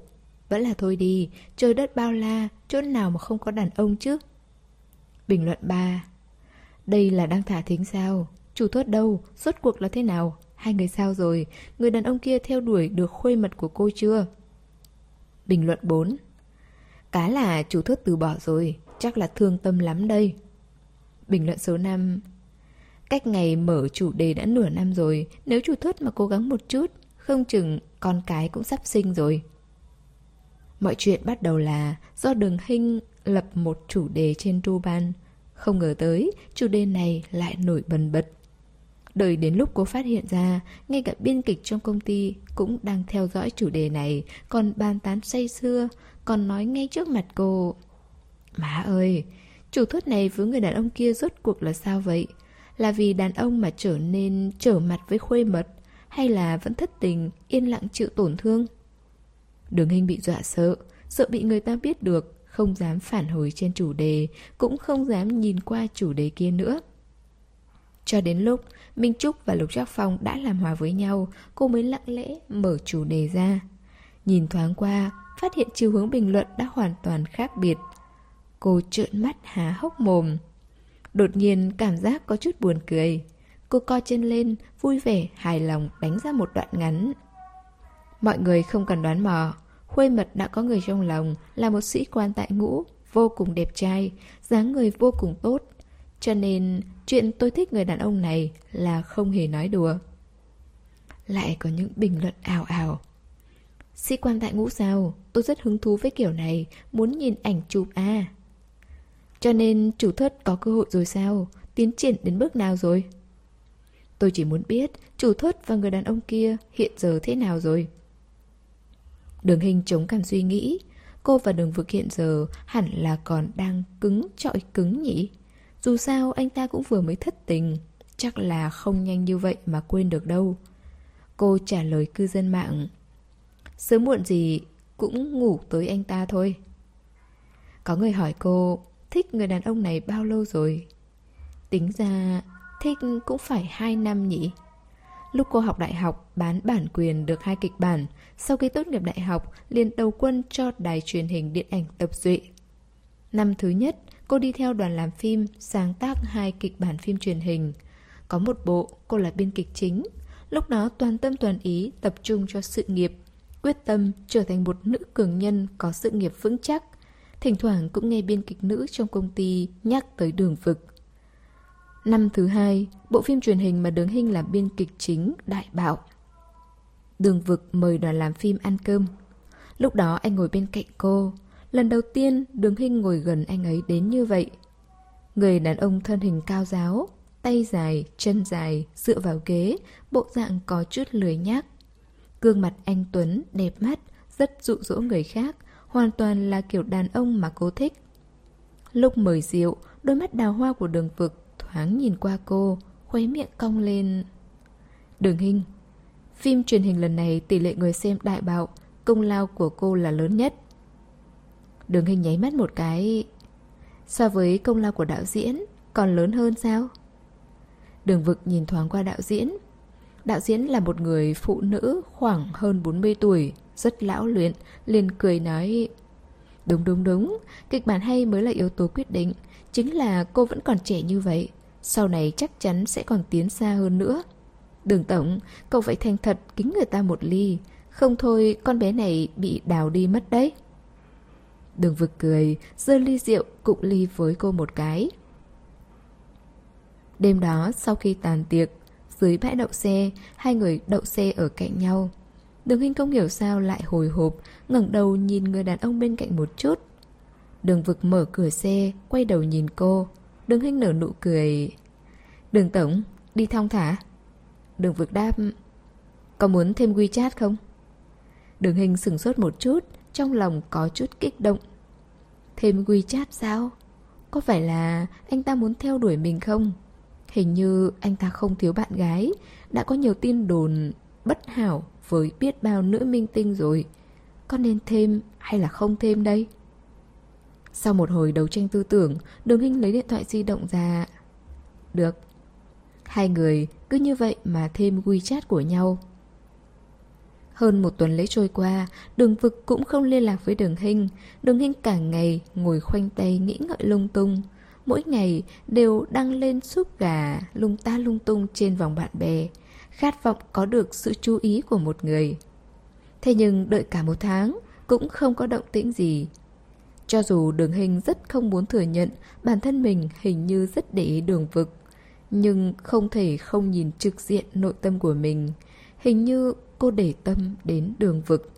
Vẫn là thôi đi, trời đất bao la, chỗ nào mà không có đàn ông chứ. Bình luận ba. Đây là đang thả thính sao? Chủ thớt đâu? Rốt cuộc là thế nào? Hai người sao rồi? Người đàn ông kia theo đuổi được khuê mật của cô chưa? Bình luận bốn. Cá là chủ thớt từ bỏ rồi, chắc là thương tâm lắm đây. Bình luận số năm. Cách ngày mở chủ đề đã nửa năm rồi, nếu chủ thớt mà cố gắng một chút, không chừng con cái cũng sắp sinh rồi. Mọi chuyện bắt đầu là do Đường Hinh lập một chủ đề trên Ruban. Không ngờ tới, chủ đề này lại nổi bần bật. Đợi đến lúc cô phát hiện ra, ngay cả biên kịch trong công ty cũng đang theo dõi chủ đề này, còn bàn tán say sưa, còn nói ngay trước mặt cô. Má ơi, chủ thớt này với người đàn ông kia rốt cuộc là sao vậy? Là vì đàn ông mà trở nên trở mặt với khuê mật, hay là vẫn thất tình, yên lặng chịu tổn thương? Đường Hinh bị dọa sợ, sợ bị người ta biết được, không dám phản hồi trên chủ đề, cũng không dám nhìn qua chủ đề kia nữa. Cho đến lúc Minh Trúc và Lục Trác Phong đã làm hòa với nhau, cô mới lặng lẽ mở chủ đề ra. Nhìn thoáng qua, phát hiện chiều hướng bình luận đã hoàn toàn khác biệt. Cô trợn mắt há hốc mồm. Đột nhiên cảm giác có chút buồn cười. Cô co chân lên, vui vẻ, hài lòng đánh ra một đoạn ngắn. Mọi người không cần đoán mò, khuê mật đã có người trong lòng, là một sĩ quan tại ngũ, vô cùng đẹp trai, dáng người vô cùng tốt. Cho nên chuyện tôi thích người đàn ông này là không hề nói đùa. Lại có những bình luận ào ào. Sĩ quan tại ngũ sao? Tôi rất hứng thú với kiểu này, muốn nhìn ảnh chụp à. Cho nên chủ thớt có cơ hội rồi sao? Tiến triển đến bước nào rồi? Tôi chỉ muốn biết chủ thớt và người đàn ông kia hiện giờ thế nào rồi. Đường Hinh chống cằm suy nghĩ. Cô và Đường Vực hiện giờ hẳn là còn đang cứng trọi cứng nhỉ. Dù sao anh ta cũng vừa mới thất tình, chắc là không nhanh như vậy mà quên được đâu. Cô trả lời cư dân mạng. Sớm muộn gì cũng ngủ tới anh ta thôi. Có người hỏi cô thích người đàn ông này bao lâu rồi? Tính ra thích cũng phải hai năm nhỉ. Lúc cô học đại học bán bản quyền được hai kịch bản, sau khi tốt nghiệp đại học liền đầu quân cho đài truyền hình điện ảnh Tập Duệ. Năm thứ nhất, cô đi theo đoàn làm phim sáng tác hai kịch bản phim truyền hình. Có một bộ cô là biên kịch chính. Lúc đó toàn tâm toàn ý tập trung cho sự nghiệp, quyết tâm trở thành một nữ cường nhân có sự nghiệp vững chắc. Thỉnh thoảng cũng nghe biên kịch nữ trong công ty nhắc tới Đường Vực. Năm thứ hai, bộ phim truyền hình mà Đường Hinh làm biên kịch chính đại bạo. Đường Vực mời đoàn làm phim ăn cơm. Lúc đó anh ngồi bên cạnh cô. Lần đầu tiên Đường Hinh ngồi gần anh ấy đến như vậy. Người đàn ông thân hình cao ráo, tay dài, chân dài, dựa vào ghế, bộ dạng có chút lười nhác. Gương mặt anh tuấn, đẹp mắt, rất dụ dỗ người khác, hoàn toàn là kiểu đàn ông mà cô thích. Lúc mời rượu, đôi mắt đào hoa của Đường Vực thoáng nhìn qua cô, khóe miệng cong lên. Đường Hinh, phim truyền hình lần này tỷ lệ người xem đại bạo, công lao của cô là lớn nhất. Đường Hinh nháy mắt một cái. So với công lao của đạo diễn, còn lớn hơn sao? Đường Vực nhìn thoáng qua đạo diễn. Đạo diễn là một người phụ nữ khoảng hơn bốn mươi tuổi, rất lão luyện, liền cười nói: Đúng đúng đúng, kịch bản hay mới là yếu tố quyết định. Chính là cô vẫn còn trẻ như vậy, sau này chắc chắn sẽ còn tiến xa hơn nữa. Đường tổng, cậu phải thành thật kính người ta một ly, không thôi con bé này bị đào đi mất đấy. Đường Vực cười, giơ ly rượu cụng ly với cô một cái. Đêm đó sau khi tàn tiệc, dưới bãi đậu xe, hai người đậu xe ở cạnh nhau. Đường Hinh không hiểu sao lại hồi hộp, ngẩng đầu nhìn người đàn ông bên cạnh một chút. Đường Vực mở cửa xe, quay đầu nhìn cô. Đường Hinh nở nụ cười. Đường tổng, đi thong thả. Đường Vực đáp: Có muốn thêm WeChat không? Đường Hinh sửng sốt một chút, trong lòng có chút kích động. Thêm WeChat sao? Có phải là anh ta muốn theo đuổi mình không? Hình như anh ta không thiếu bạn gái, đã có nhiều tin đồn bất hảo với biết bao nữ minh tinh rồi. Có nên thêm hay là không thêm đây? Sau một hồi đấu tranh tư tưởng, Đường Hinh lấy điện thoại di động ra. Được. Hai người cứ như vậy mà thêm WeChat của nhau. Hơn một tuần lễ trôi qua, Đường Vực cũng không liên lạc với Đường Hinh. Đường Hinh cả ngày ngồi khoanh tay nghĩ ngợi lung tung. Mỗi ngày đều đăng lên súp gà lung ta lung tung trên vòng bạn bè, khát vọng có được sự chú ý của một người. Thế nhưng đợi cả một tháng cũng không có động tĩnh gì. Cho dù Đường Hinh rất không muốn thừa nhận bản thân mình hình như rất để ý Đường Vực, nhưng không thể không nhìn trực diện nội tâm của mình. Hình như cô để tâm đến Đường Vực.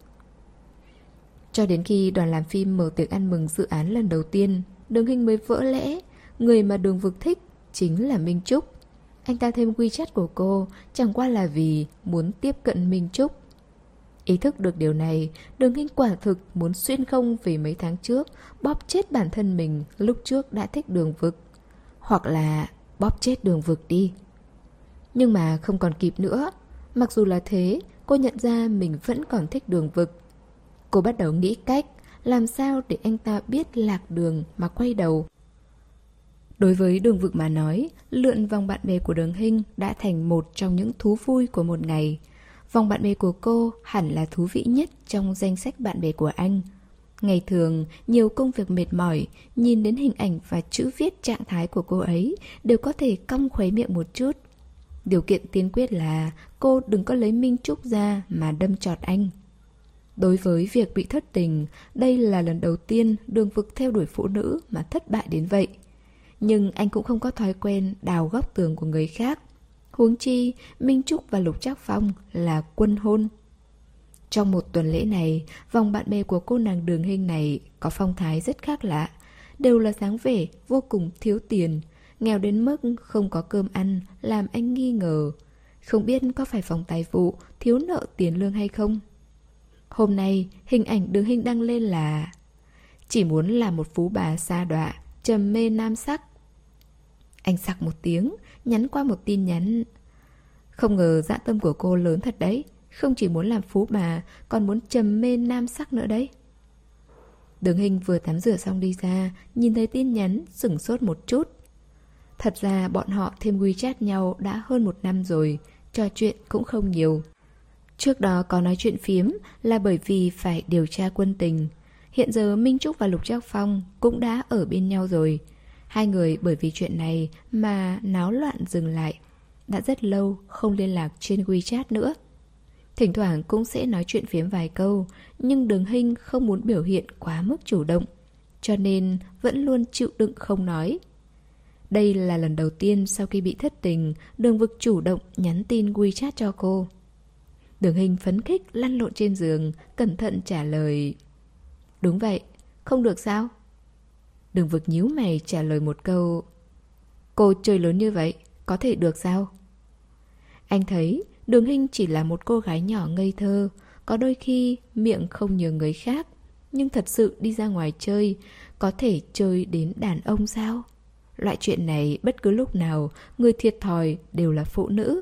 Cho đến khi đoàn làm phim mở tiệc ăn mừng dự án lần đầu tiên, Đường Hinh mới vỡ lẽ. Người mà Đường Vực thích chính là Minh Trúc. Anh ta thêm WeChat của cô chẳng qua là vì muốn tiếp cận Minh Trúc. Ý thức được điều này, Đường Hinh quả thực muốn xuyên không về mấy tháng trước, bóp chết bản thân mình lúc trước đã thích Đường Vực. Hoặc là bóp chết Đường Vực đi. Nhưng mà không còn kịp nữa. Mặc dù là thế, cô nhận ra mình vẫn còn thích Đường Vực. Cô bắt đầu nghĩ cách làm sao để anh ta biết lạc đường mà quay đầu. Đối với Đường Vực mà nói, lượn vòng bạn bè của Đường Hinh đã thành một trong những thú vui của một ngày. Vòng bạn bè của cô hẳn là thú vị nhất trong danh sách bạn bè của anh. Ngày thường, nhiều công việc mệt mỏi, nhìn đến hình ảnh và chữ viết trạng thái của cô ấy đều có thể cong khóe miệng một chút. Điều kiện tiên quyết là cô đừng có lấy Minh Trúc ra mà đâm chọt anh. Đối với việc bị thất tình, đây là lần đầu tiên Đường Vực theo đuổi phụ nữ mà thất bại đến vậy. Nhưng anh cũng không có thói quen đào góc tường của người khác. Huống chi, Minh Trúc và Lục Trác Phong là quân hôn. Trong một tuần lễ này, vòng bạn bè của cô nàng Đường Hinh này có phong thái rất khác lạ. Đều là dáng vẻ vô cùng thiếu tiền, nghèo đến mức không có cơm ăn, làm anh nghi ngờ. Không biết có phải phòng tài vụ thiếu nợ tiền lương hay không. Hôm nay, hình ảnh Đường Hinh đăng lên là chỉ muốn là một phú bà sa đọa, trầm mê nam sắc. Anh sặc một tiếng, nhắn qua một tin nhắn. Không ngờ dã tâm của cô lớn thật đấy. Không chỉ muốn làm phú bà, còn muốn trầm mê nam sắc nữa đấy. Đường Hinh vừa tắm rửa xong đi ra, nhìn thấy tin nhắn, sửng sốt một chút. Thật ra bọn họ thêm WeChat nhau đã hơn một năm rồi, trò chuyện cũng không nhiều. Trước đó có nói chuyện phiếm là bởi vì phải điều tra quân tình. Hiện giờ Minh Trúc và Lục Trác Phong cũng đã ở bên nhau rồi. Hai người bởi vì chuyện này mà náo loạn dừng lại. Đã rất lâu không liên lạc trên WeChat nữa. Thỉnh thoảng cũng sẽ nói chuyện phiếm vài câu, nhưng Đường Hinh không muốn biểu hiện quá mức chủ động, cho nên vẫn luôn chịu đựng không nói. Đây là lần đầu tiên sau khi bị thất tình, Đường Vực chủ động nhắn tin WeChat cho cô. Đường Hinh phấn khích lăn lộn trên giường, cẩn thận trả lời. Đúng vậy, không được sao? Đường Vực nhíu mày trả lời một câu. Cô chơi lớn như vậy, có thể được sao? Anh thấy Đường Hinh chỉ là một cô gái nhỏ ngây thơ, có đôi khi miệng không nhờ người khác, nhưng thật sự đi ra ngoài chơi, có thể chơi đến đàn ông sao? Loại chuyện này bất cứ lúc nào, người thiệt thòi đều là phụ nữ.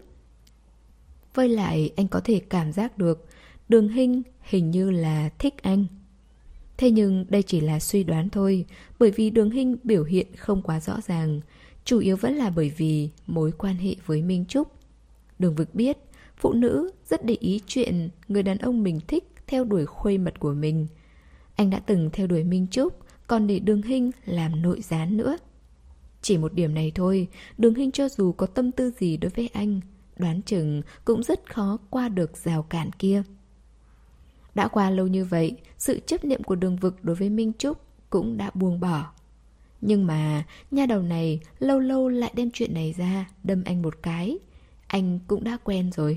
Với lại anh có thể cảm giác được Đường Hinh hình như là thích anh. Thế nhưng đây chỉ là suy đoán thôi, bởi vì Đường Hinh biểu hiện không quá rõ ràng, chủ yếu vẫn là bởi vì mối quan hệ với Minh Trúc. Đường Vực biết, phụ nữ rất để ý chuyện người đàn ông mình thích theo đuổi khuê mật của mình. Anh đã từng theo đuổi Minh Trúc, còn để Đường Hinh làm nội gián nữa. Chỉ một điểm này thôi, Đường Hinh cho dù có tâm tư gì đối với anh, đoán chừng cũng rất khó qua được rào cản kia. Đã qua lâu như vậy, sự chấp niệm của Đường Vực đối với Minh Trúc cũng đã buông bỏ. Nhưng mà nha đầu này lâu lâu lại đem chuyện này ra đâm anh một cái. Anh cũng đã quen rồi.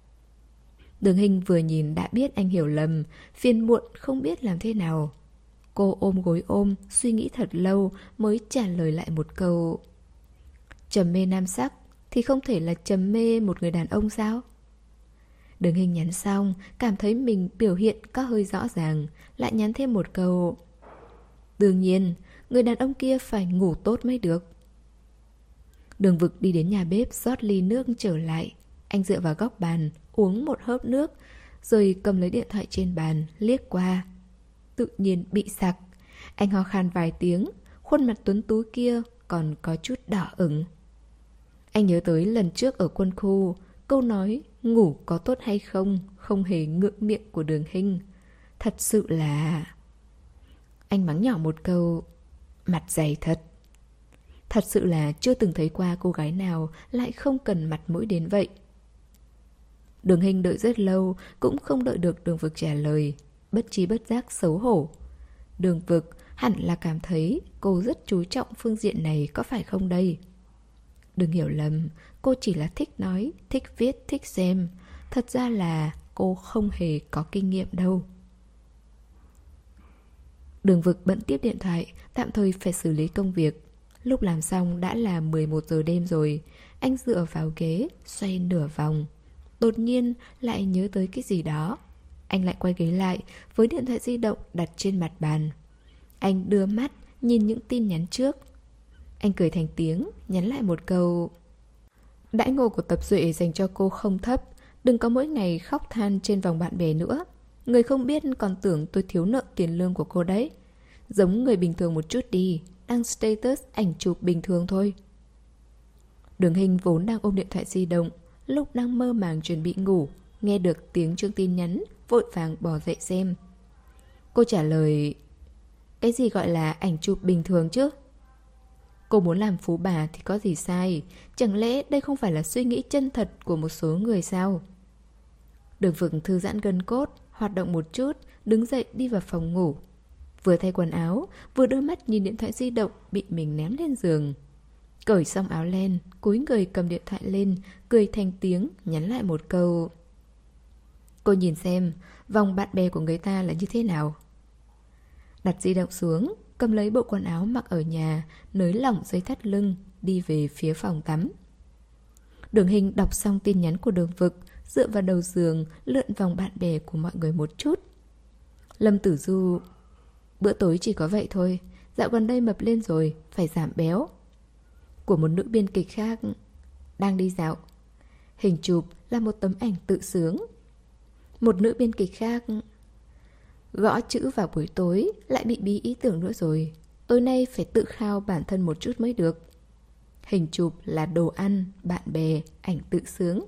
Đường Hinh vừa nhìn đã biết anh hiểu lầm, phiền muộn không biết làm thế nào. Cô ôm gối ôm, suy nghĩ thật lâu mới trả lời lại một câu. Trầm mê nam sắc thì không thể là trầm mê một người đàn ông sao? Đường Hinh nhắn xong, cảm thấy mình biểu hiện có hơi rõ ràng, lại nhắn thêm một câu. Đương nhiên, người đàn ông kia phải ngủ tốt mới được. Đường Vực đi đến nhà bếp rót ly nước trở lại. Anh dựa vào góc bàn, uống một hớp nước, rồi cầm lấy điện thoại trên bàn, liếc qua. Tự nhiên bị sặc. Anh ho khan vài tiếng, khuôn mặt tuấn tú kia còn có chút đỏ ửng. Anh nhớ tới lần trước ở quân khu, câu nói ngủ có tốt hay không không hề ngượng miệng của Đường Hinh. Thật sự là... Anh mắng nhỏ một câu, mặt dày thật. Thật sự là chưa từng thấy qua cô gái nào lại không cần mặt mũi đến vậy. Đường Hinh đợi rất lâu cũng không đợi được Đường Vực trả lời, bất trí bất giác xấu hổ. Đường Vực hẳn là cảm thấy cô rất chú trọng phương diện này có phải không đây? Đừng hiểu lầm, cô chỉ là thích nói, thích viết, thích xem. Thật ra là cô không hề có kinh nghiệm đâu. Đường Vực bận tiếp điện thoại, tạm thời phải xử lý công việc. Lúc làm xong đã là mười một giờ đêm rồi. Anh dựa vào ghế, xoay nửa vòng. Đột nhiên lại nhớ tới cái gì đó. Anh lại quay ghế lại với điện thoại di động đặt trên mặt bàn. Anh đưa mắt nhìn những tin nhắn trước. Anh cười thành tiếng, nhắn lại một câu: đãi ngộ của Tập Duệ dành cho cô không thấp. Đừng có mỗi ngày khóc than trên vòng bạn bè nữa. Người không biết còn tưởng tôi thiếu nợ tiền lương của cô đấy. Giống người bình thường một chút đi, đăng status ảnh chụp bình thường thôi. Đường Hinh vốn đang ôm điện thoại di động, lúc đang mơ màng chuẩn bị ngủ, nghe được tiếng chuông tin nhắn, vội vàng bỏ dậy xem. Cô trả lời: cái gì gọi là ảnh chụp bình thường chứ? Cô muốn làm phú bà thì có gì sai? Chẳng lẽ đây không phải là suy nghĩ chân thật của một số người sao? Đường Vực thư giãn gân cốt, hoạt động một chút, đứng dậy đi vào phòng ngủ. Vừa thay quần áo, vừa đôi mắt nhìn điện thoại di động bị mình ném lên giường. Cởi xong áo len, cúi người cầm điện thoại lên, cười thành tiếng, nhắn lại một câu: cô nhìn xem, vòng bạn bè của người ta là như thế nào. Đặt di động xuống, cầm lấy bộ quần áo mặc ở nhà, nới lỏng dây thắt lưng, đi về phía phòng tắm. Đường Hinh đọc xong tin nhắn của Đường Vực, dựa vào đầu giường, lượn vòng bạn bè của mọi người một chút. Lâm Tử Du: bữa tối chỉ có vậy thôi, dạo gần đây mập lên rồi, phải giảm béo. Của một nữ biên kịch khác: đang đi dạo. Hình chụp là một tấm ảnh tự sướng. Một nữ biên kịch khác: gõ chữ vào buổi tối, lại bị bí ý tưởng nữa rồi. Tối nay phải tự khao bản thân một chút mới được. Hình chụp là đồ ăn, bạn bè, ảnh tự sướng.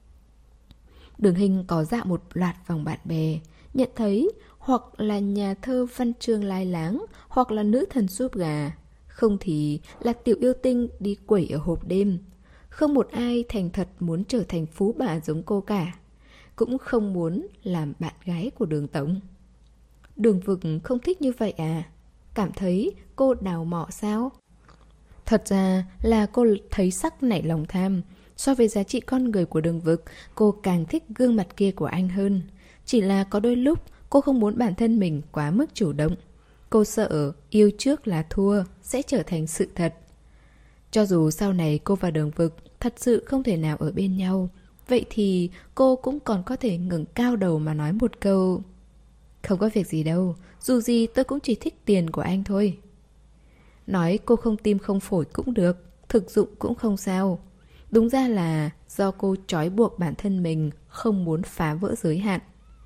Đường Hinh có dạo một loạt vòng bạn bè, nhận thấy hoặc là nhà thơ văn chương lai láng, hoặc là nữ thần súp gà, không thì là tiểu yêu tinh đi quẩy ở hộp đêm. Không một ai thành thật muốn trở thành phú bà giống cô cả, cũng không muốn làm bạn gái của Đường tổng. Đường Vực không thích như vậy à? Cảm thấy cô đào mỏ sao? Thật ra là cô thấy sắc nảy lòng tham. So với giá trị con người của Đường Vực, cô càng thích gương mặt kia của anh hơn. Chỉ là có đôi lúc cô không muốn bản thân mình quá mức chủ động. Cô sợ yêu trước là thua sẽ trở thành sự thật. Cho dù sau này cô và Đường Vực thật sự không thể nào ở bên nhau, vậy thì cô cũng còn có thể ngẩng cao đầu mà nói một câu: không có việc gì đâu, dù gì tôi cũng chỉ thích tiền của anh thôi. Nói cô không tim không phổi cũng được, thực dụng cũng không sao. Đúng ra là do cô trói buộc bản thân mình, không muốn phá vỡ giới hạn.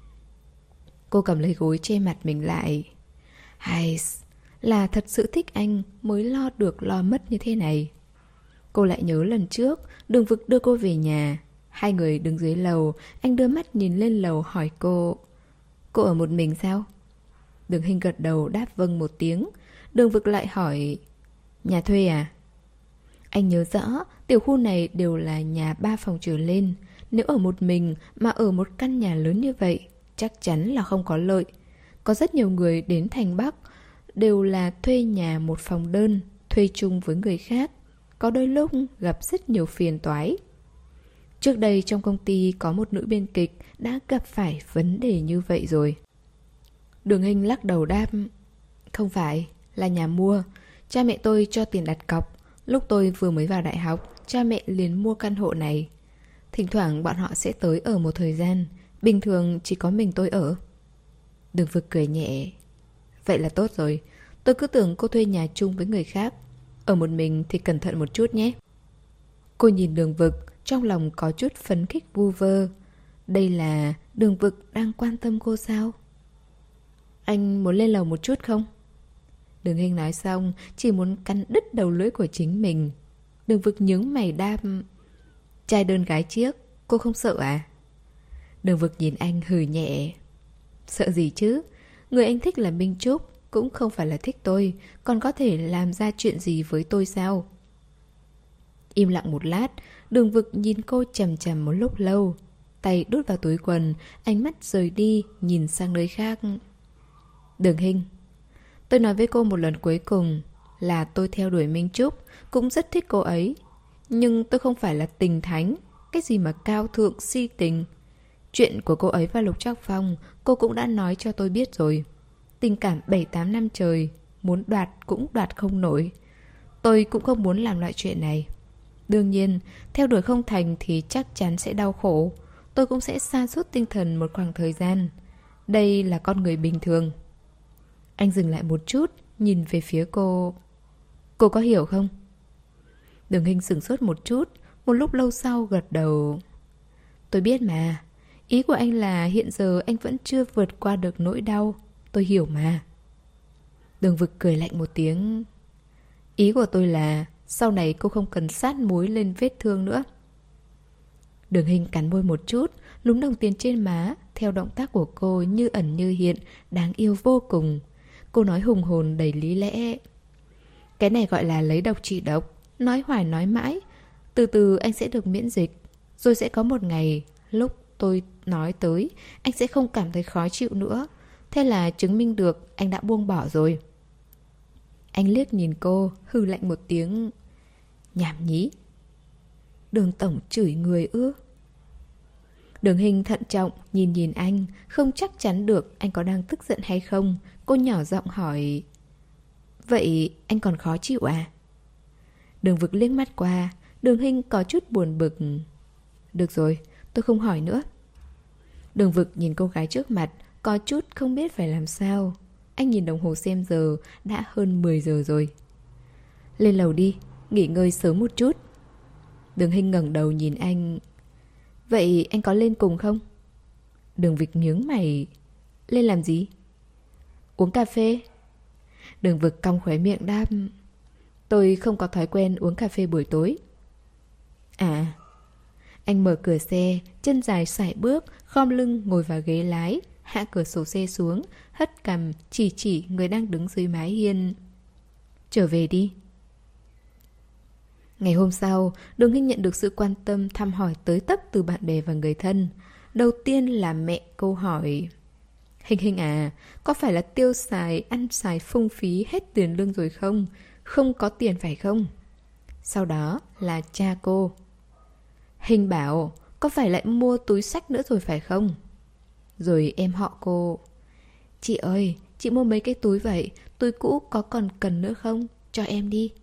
Cô cầm lấy gối che mặt mình lại. Hay là thật sự thích anh mới lo được lo mất như thế này. Cô lại nhớ lần trước Đường Vực đưa cô về nhà. Hai người đứng dưới lầu, anh đưa mắt nhìn lên lầu hỏi cô: cô ở một mình sao? Đường Hinh gật đầu đáp vâng một tiếng. Đường Vực lại hỏi: nhà thuê à? Anh nhớ rõ tiểu khu này đều là nhà ba phòng trở lên. Nếu ở một mình mà ở một căn nhà lớn như vậy, chắc chắn là không có lợi. Có rất nhiều người đến thành Bắc đều là thuê nhà một phòng đơn, thuê chung với người khác. Có đôi lúc gặp rất nhiều phiền toái. Trước đây trong công ty có một nữ biên kịch đã gặp phải vấn đề như vậy rồi. Đường Hinh lắc đầu đáp: không phải, là nhà mua. Cha mẹ tôi cho tiền đặt cọc. Lúc tôi vừa mới vào đại học, cha mẹ liền mua căn hộ này. Thỉnh thoảng bọn họ sẽ tới ở một thời gian. Bình thường chỉ có mình tôi ở. Đường Vực cười nhẹ: vậy là tốt rồi. Tôi cứ tưởng cô thuê nhà chung với người khác. Ở một mình thì cẩn thận một chút nhé. Cô nhìn Đường Vực, trong lòng có chút phấn khích vu vơ. Đây là Đường Vực đang quan tâm cô sao? Anh muốn lên lầu một chút không? Đường Hinh nói xong chỉ muốn cắn đứt đầu lưỡi của chính mình. Đường Vực nhướng mày đáp: trai đơn gái chiếc, cô không sợ à? Đường Vực nhìn anh hừ nhẹ. Sợ gì chứ? Người anh thích là Minh Trúc, cũng không phải là thích tôi, còn có thể làm ra chuyện gì với tôi sao? Im lặng một lát, Đường Vực nhìn cô chằm chằm một lúc lâu. Tay đút vào túi quần, ánh mắt rời đi, nhìn sang nơi khác. Đường Hinh, tôi nói với cô một lần cuối cùng là tôi theo đuổi Minh Trúc, cũng rất thích cô ấy. Nhưng tôi không phải là tình thánh, cái gì mà cao thượng si tình. Chuyện của cô ấy và Lục Trác Phong, cô cũng đã nói cho tôi biết rồi. Tình cảm bảy tám năm trời, muốn đoạt cũng đoạt không nổi. Tôi cũng không muốn làm loại chuyện này. Đương nhiên, theo đuổi không thành thì chắc chắn sẽ đau khổ. Tôi cũng sẽ sa sút tinh thần một khoảng thời gian. Đây là con người bình thường. Anh dừng lại một chút, nhìn về phía cô. Cô có hiểu không? Đường Hinh sửng sốt một chút, một lúc lâu sau gật đầu. Tôi biết mà. Ý của anh là hiện giờ anh vẫn chưa vượt qua được nỗi đau. Tôi hiểu mà. Đường Vực cười lạnh một tiếng. Ý của tôi là sau này cô không cần sát muối lên vết thương nữa. Đường Hinh cắn môi một chút, lúm đồng tiền trên má, theo động tác của cô như ẩn như hiện, đáng yêu vô cùng. Cô nói hùng hồn đầy lý lẽ. Cái này gọi là lấy độc trị độc. Nói hoài nói mãi. Từ từ anh sẽ được miễn dịch. Rồi sẽ có một ngày, lúc tôi nói tới, anh sẽ không cảm thấy khó chịu nữa. Thế là chứng minh được anh đã buông bỏ rồi. Anh liếc nhìn cô, hừ lạnh một tiếng. Nhảm nhí. Đường tổng chửi người ư? Đường Hinh thận trọng nhìn nhìn anh, không chắc chắn được anh có đang tức giận hay không. Cô nhỏ giọng hỏi. Vậy anh còn khó chịu à? Đường Vực liếc mắt qua. Đường Hinh có chút buồn bực. Được rồi, tôi không hỏi nữa. Đường Vực nhìn cô gái trước mặt, có chút không biết phải làm sao. Anh nhìn đồng hồ xem giờ, đã hơn mười giờ rồi. Lên lầu đi, nghỉ ngơi sớm một chút. Đường Hinh ngẩng đầu nhìn anh. Vậy anh có lên cùng không? Đường Vực nhướng mày. Lên làm gì? Uống cà phê. Đường Vực cong khóe miệng đáp. Tôi không có thói quen uống cà phê buổi tối. À. Anh mở cửa xe, chân dài sải bước, khom lưng ngồi vào ghế lái, hạ cửa sổ xe xuống, hất cằm chỉ chỉ người đang đứng dưới mái hiên. Trở về đi. Ngày hôm sau, Đường Hinh nhận được sự quan tâm thăm hỏi tới tấp từ bạn bè và người thân. Đầu tiên là mẹ cô hỏi. Hinh Hinh à, có phải là tiêu xài, ăn xài phung phí hết tiền lương rồi không? Không có tiền phải không? Sau đó là cha cô. Hinh bảo, có phải lại mua túi xách nữa rồi phải không? Rồi em họ cô. Chị ơi, chị mua mấy cái túi vậy, túi cũ có còn cần nữa không? Cho em đi.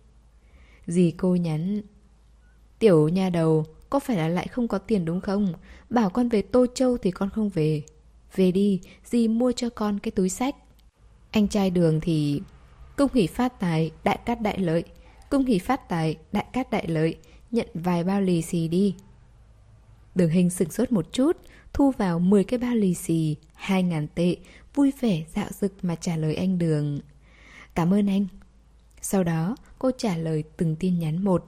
Dì cô nhắn. Tiểu nha đầu, có phải là lại không có tiền đúng không? Bảo con về Tô Châu thì con không về. Về đi, dì mua cho con cái túi xách. Anh trai Đường thì... Cung hỷ phát tài, đại cát đại lợi. Cung hỷ phát tài, đại cát đại lợi. Nhận vài bao lì xì đi. Đường Hinh sửng sốt một chút, thu vào mười cái bao lì xì, hai ngàn tệ, vui vẻ dạo dực mà trả lời anh Đường. Cảm ơn anh. Sau đó, cô trả lời từng tin nhắn một.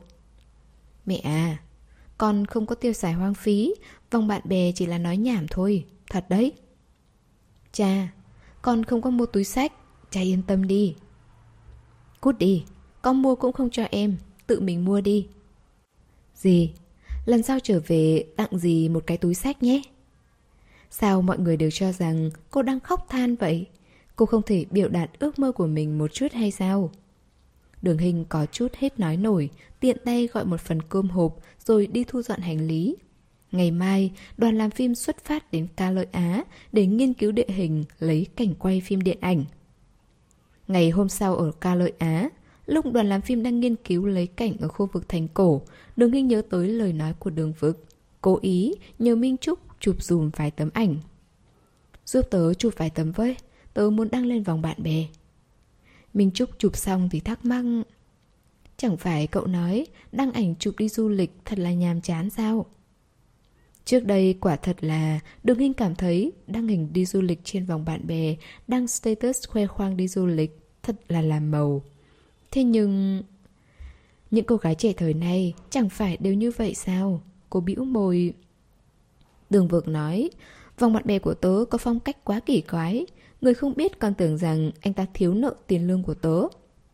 Mẹ à, con không có tiêu xài hoang phí, vòng bạn bè chỉ là nói nhảm thôi, thật đấy. Cha, con không có mua túi xách, cha yên tâm đi. Cút đi, con mua cũng không cho em, tự mình mua đi. Dì, lần sau trở về tặng dì một cái túi xách nhé. Sao mọi người đều cho rằng cô đang khóc than vậy? Cô không thể biểu đạt ước mơ của mình một chút hay sao? Đường Hinh có chút hết nói nổi, tiện tay gọi một phần cơm hộp rồi đi thu dọn hành lý. Ngày mai, đoàn làm phim xuất phát đến Ca Lợi Á để nghiên cứu địa hình, lấy cảnh quay phim điện ảnh. Ngày hôm sau ở Ca Lợi Á, lúc đoàn làm phim đang nghiên cứu lấy cảnh ở khu vực thành cổ, Đường Hinh nhớ tới lời nói của Đường Vực, cố ý nhờ Minh Trúc chụp dùm vài tấm ảnh. Giúp tớ chụp vài tấm với, tớ muốn đăng lên vòng bạn bè. Minh Trúc chụp xong thì thắc mắc. Chẳng phải cậu nói đăng ảnh chụp đi du lịch thật là nhàm chán sao? Trước đây quả thật là Đường Hinh cảm thấy đăng hình đi du lịch trên vòng bạn bè, đăng status khoe khoang đi du lịch thật là làm màu. Thế nhưng... những cô gái trẻ thời nay chẳng phải đều như vậy sao? Cô bĩu môi. Đường Vực nói, Vòng bạn bè của tớ có phong cách quá kỳ quái. Người không biết còn tưởng rằng anh ta thiếu nợ tiền lương của tớ.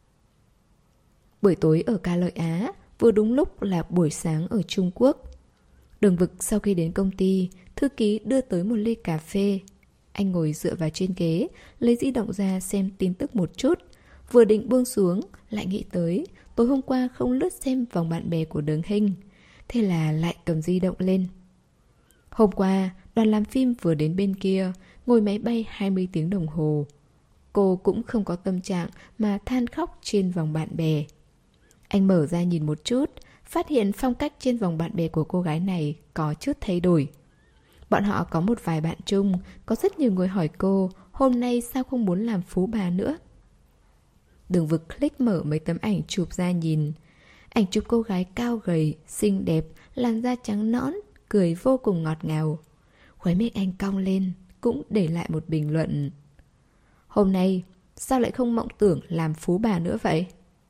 Buổi tối ở Ca Lợi Á, vừa đúng lúc là buổi sáng ở Trung Quốc. Đường Vực sau khi đến công ty, thư ký đưa tới một ly cà phê. Anh ngồi dựa vào trên ghế, lấy di động ra xem tin tức một chút. Vừa định buông xuống, lại nghĩ tới tối hôm qua không lướt xem vòng bạn bè của Đường Hinh. Thế là lại cầm di động lên. Hôm qua, đoàn làm phim vừa đến bên kia, ngồi máy bay hai mươi tiếng đồng hồ. Cô cũng không có tâm trạng mà than khóc trên vòng bạn bè. Anh mở ra nhìn một chút, phát hiện phong cách trên vòng bạn bè của cô gái này có chút thay đổi. Bọn họ có một vài bạn chung, có rất nhiều người hỏi cô hôm nay sao không muốn làm phú bà nữa. Đường Vực click mở mấy tấm ảnh chụp ra nhìn. Ảnh chụp cô gái cao gầy, xinh đẹp, làn da trắng nõn, cười vô cùng ngọt ngào. Khóe miệng anh cong lên, cũng để lại một bình luận. Hôm nay, sao lại không mộng tưởng làm phú bà nữa vậy?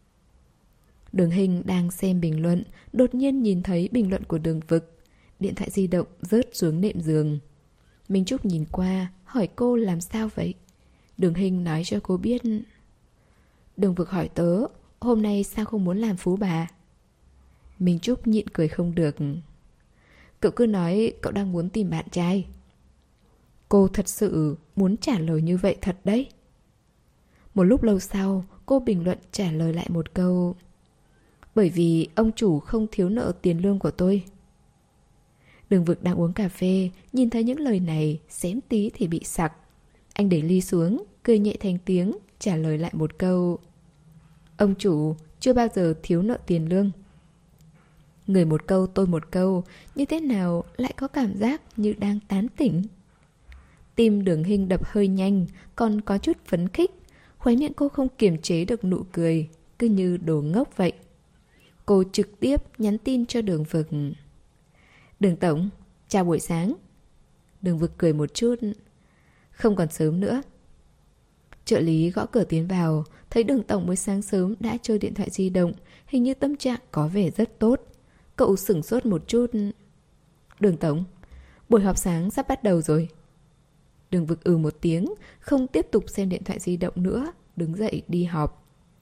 Đường Hinh đang xem bình luận, đột nhiên nhìn thấy bình luận của Đường Vực. Điện thoại di động rớt xuống nệm giường. Minh Trúc nhìn qua, hỏi cô làm sao vậy? Đường Hinh nói cho cô biết. Đường Vực hỏi tớ, hôm nay sao không muốn làm phú bà? Minh Trúc nhịn cười không được. Cậu cứ nói cậu đang muốn tìm bạn trai. Cô thật sự muốn trả lời như vậy thật đấy. Một lúc lâu sau, cô bình luận trả lời lại một câu. Bởi vì ông chủ không thiếu nợ tiền lương của tôi. Đường Vực đang uống cà phê, nhìn thấy những lời này, xém tí thì bị sặc. Anh để ly xuống, cười nhẹ thành tiếng, trả lời lại một câu. Ông chủ chưa bao giờ thiếu nợ tiền lương. Người một câu tôi một câu, như thế nào lại có cảm giác như đang tán tỉnh. Tim Đường Hinh đập hơi nhanh, còn có chút phấn khích. Khóe miệng cô không kiềm chế được nụ cười, cứ như đồ ngốc vậy. Cô trực tiếp nhắn tin cho Đường Vực. Đường Tổng, chào buổi sáng. Đường Vực cười một chút. Không còn sớm nữa. Trợ lý gõ cửa tiến vào, thấy Đường Tổng mới sáng sớm đã chơi điện thoại di động, hình như tâm trạng có vẻ rất tốt. Cậu sửng sốt một chút. Đường Tổng, buổi họp sáng sắp bắt đầu rồi. Đường Vực ừ một tiếng, không tiếp tục xem điện thoại di động nữa, đứng dậy đi họp.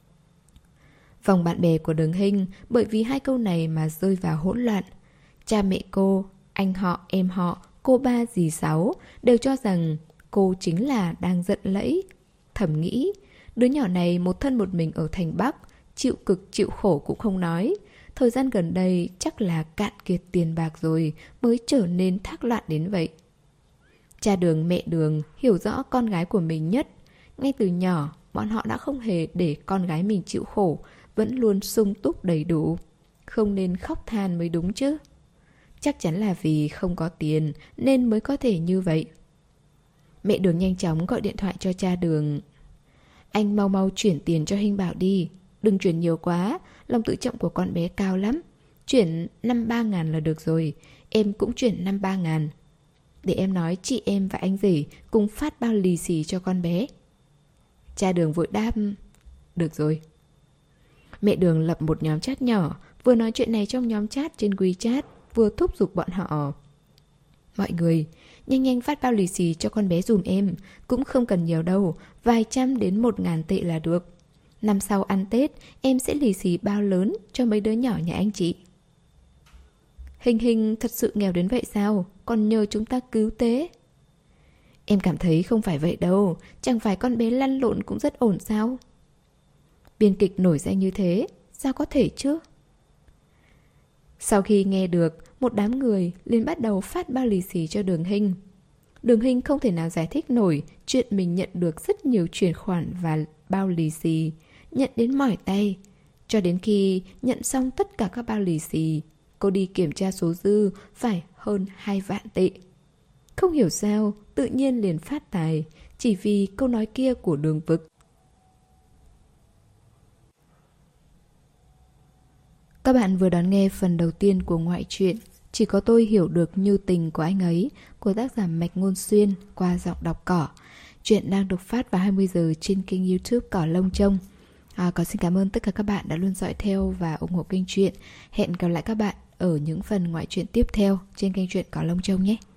Vòng bạn bè của Đường Hinh bởi vì hai câu này mà rơi vào hỗn loạn. Cha mẹ cô, anh họ, em họ, cô ba dì sáu đều cho rằng cô chính là đang giận lẫy. Thầm nghĩ, đứa nhỏ này một thân một mình ở thành Bắc, chịu cực chịu khổ cũng không nói. Thời gian gần đây chắc là cạn kiệt tiền bạc rồi mới trở nên thác loạn đến vậy. Cha Đường mẹ Đường hiểu rõ con gái của mình nhất. Ngay từ nhỏ, bọn họ đã không hề để con gái mình chịu khổ, vẫn luôn sung túc đầy đủ. Không nên khóc than mới đúng chứ. Chắc chắn là vì không có tiền nên mới có thể như vậy. Mẹ Đường nhanh chóng gọi điện thoại cho cha Đường. Anh mau mau chuyển tiền cho Hinh Bảo đi. Đừng chuyển nhiều quá, lòng tự trọng của con bé cao lắm. Chuyển năm ba ngàn là được rồi. Em cũng chuyển năm ba ngàn. Để em nói chị em và anh rể cùng phát bao lì xì cho con bé. Cha Đường vội đáp. Được rồi. Mẹ Đường lập một nhóm chat nhỏ, vừa nói chuyện này trong nhóm chat trên WeChat, vừa thúc giục bọn họ. Mọi người, nhanh nhanh phát bao lì xì cho con bé dùm em. Cũng không cần nhiều đâu, vài trăm đến một ngàn tệ là được. Năm sau ăn Tết, em sẽ lì xì bao lớn cho mấy đứa nhỏ nhà anh chị. Hình Hình thật sự nghèo đến vậy sao? Còn nhờ chúng ta cứu tế. Em cảm thấy không phải vậy đâu. Chẳng phải con bé lăn lộn cũng rất ổn sao? Biên kịch nổi danh như thế, sao có thể chứ? Sau khi nghe được, một đám người liền bắt đầu phát bao lì xì cho Đường Hinh. Đường Hinh không thể nào giải thích nổi chuyện mình nhận được rất nhiều chuyển khoản và bao lì xì, nhận đến mỏi tay. Cho đến khi nhận xong tất cả các bao lì xì, cô đi kiểm tra số dư phải hơn hai vạn tệ. Không hiểu sao, tự nhiên liền phát tài, chỉ vì câu nói kia của Đường Vực. Các bạn vừa đón nghe phần đầu tiên của ngoại truyện Chỉ có tôi hiểu được nhu tình của anh ấy của tác giả Mạch Ngôn Xuyên qua giọng đọc Cỏ. Chuyện đang được phát vào hai mươi giờ trên kênh YouTube Cỏ Lông Trông. À, còn xin cảm ơn tất cả các bạn đã luôn dõi theo và ủng hộ kênh truyện. Hẹn gặp lại các bạn ở những phần ngoại truyện tiếp theo trên kênh truyện Cỏ Lông Trông nhé.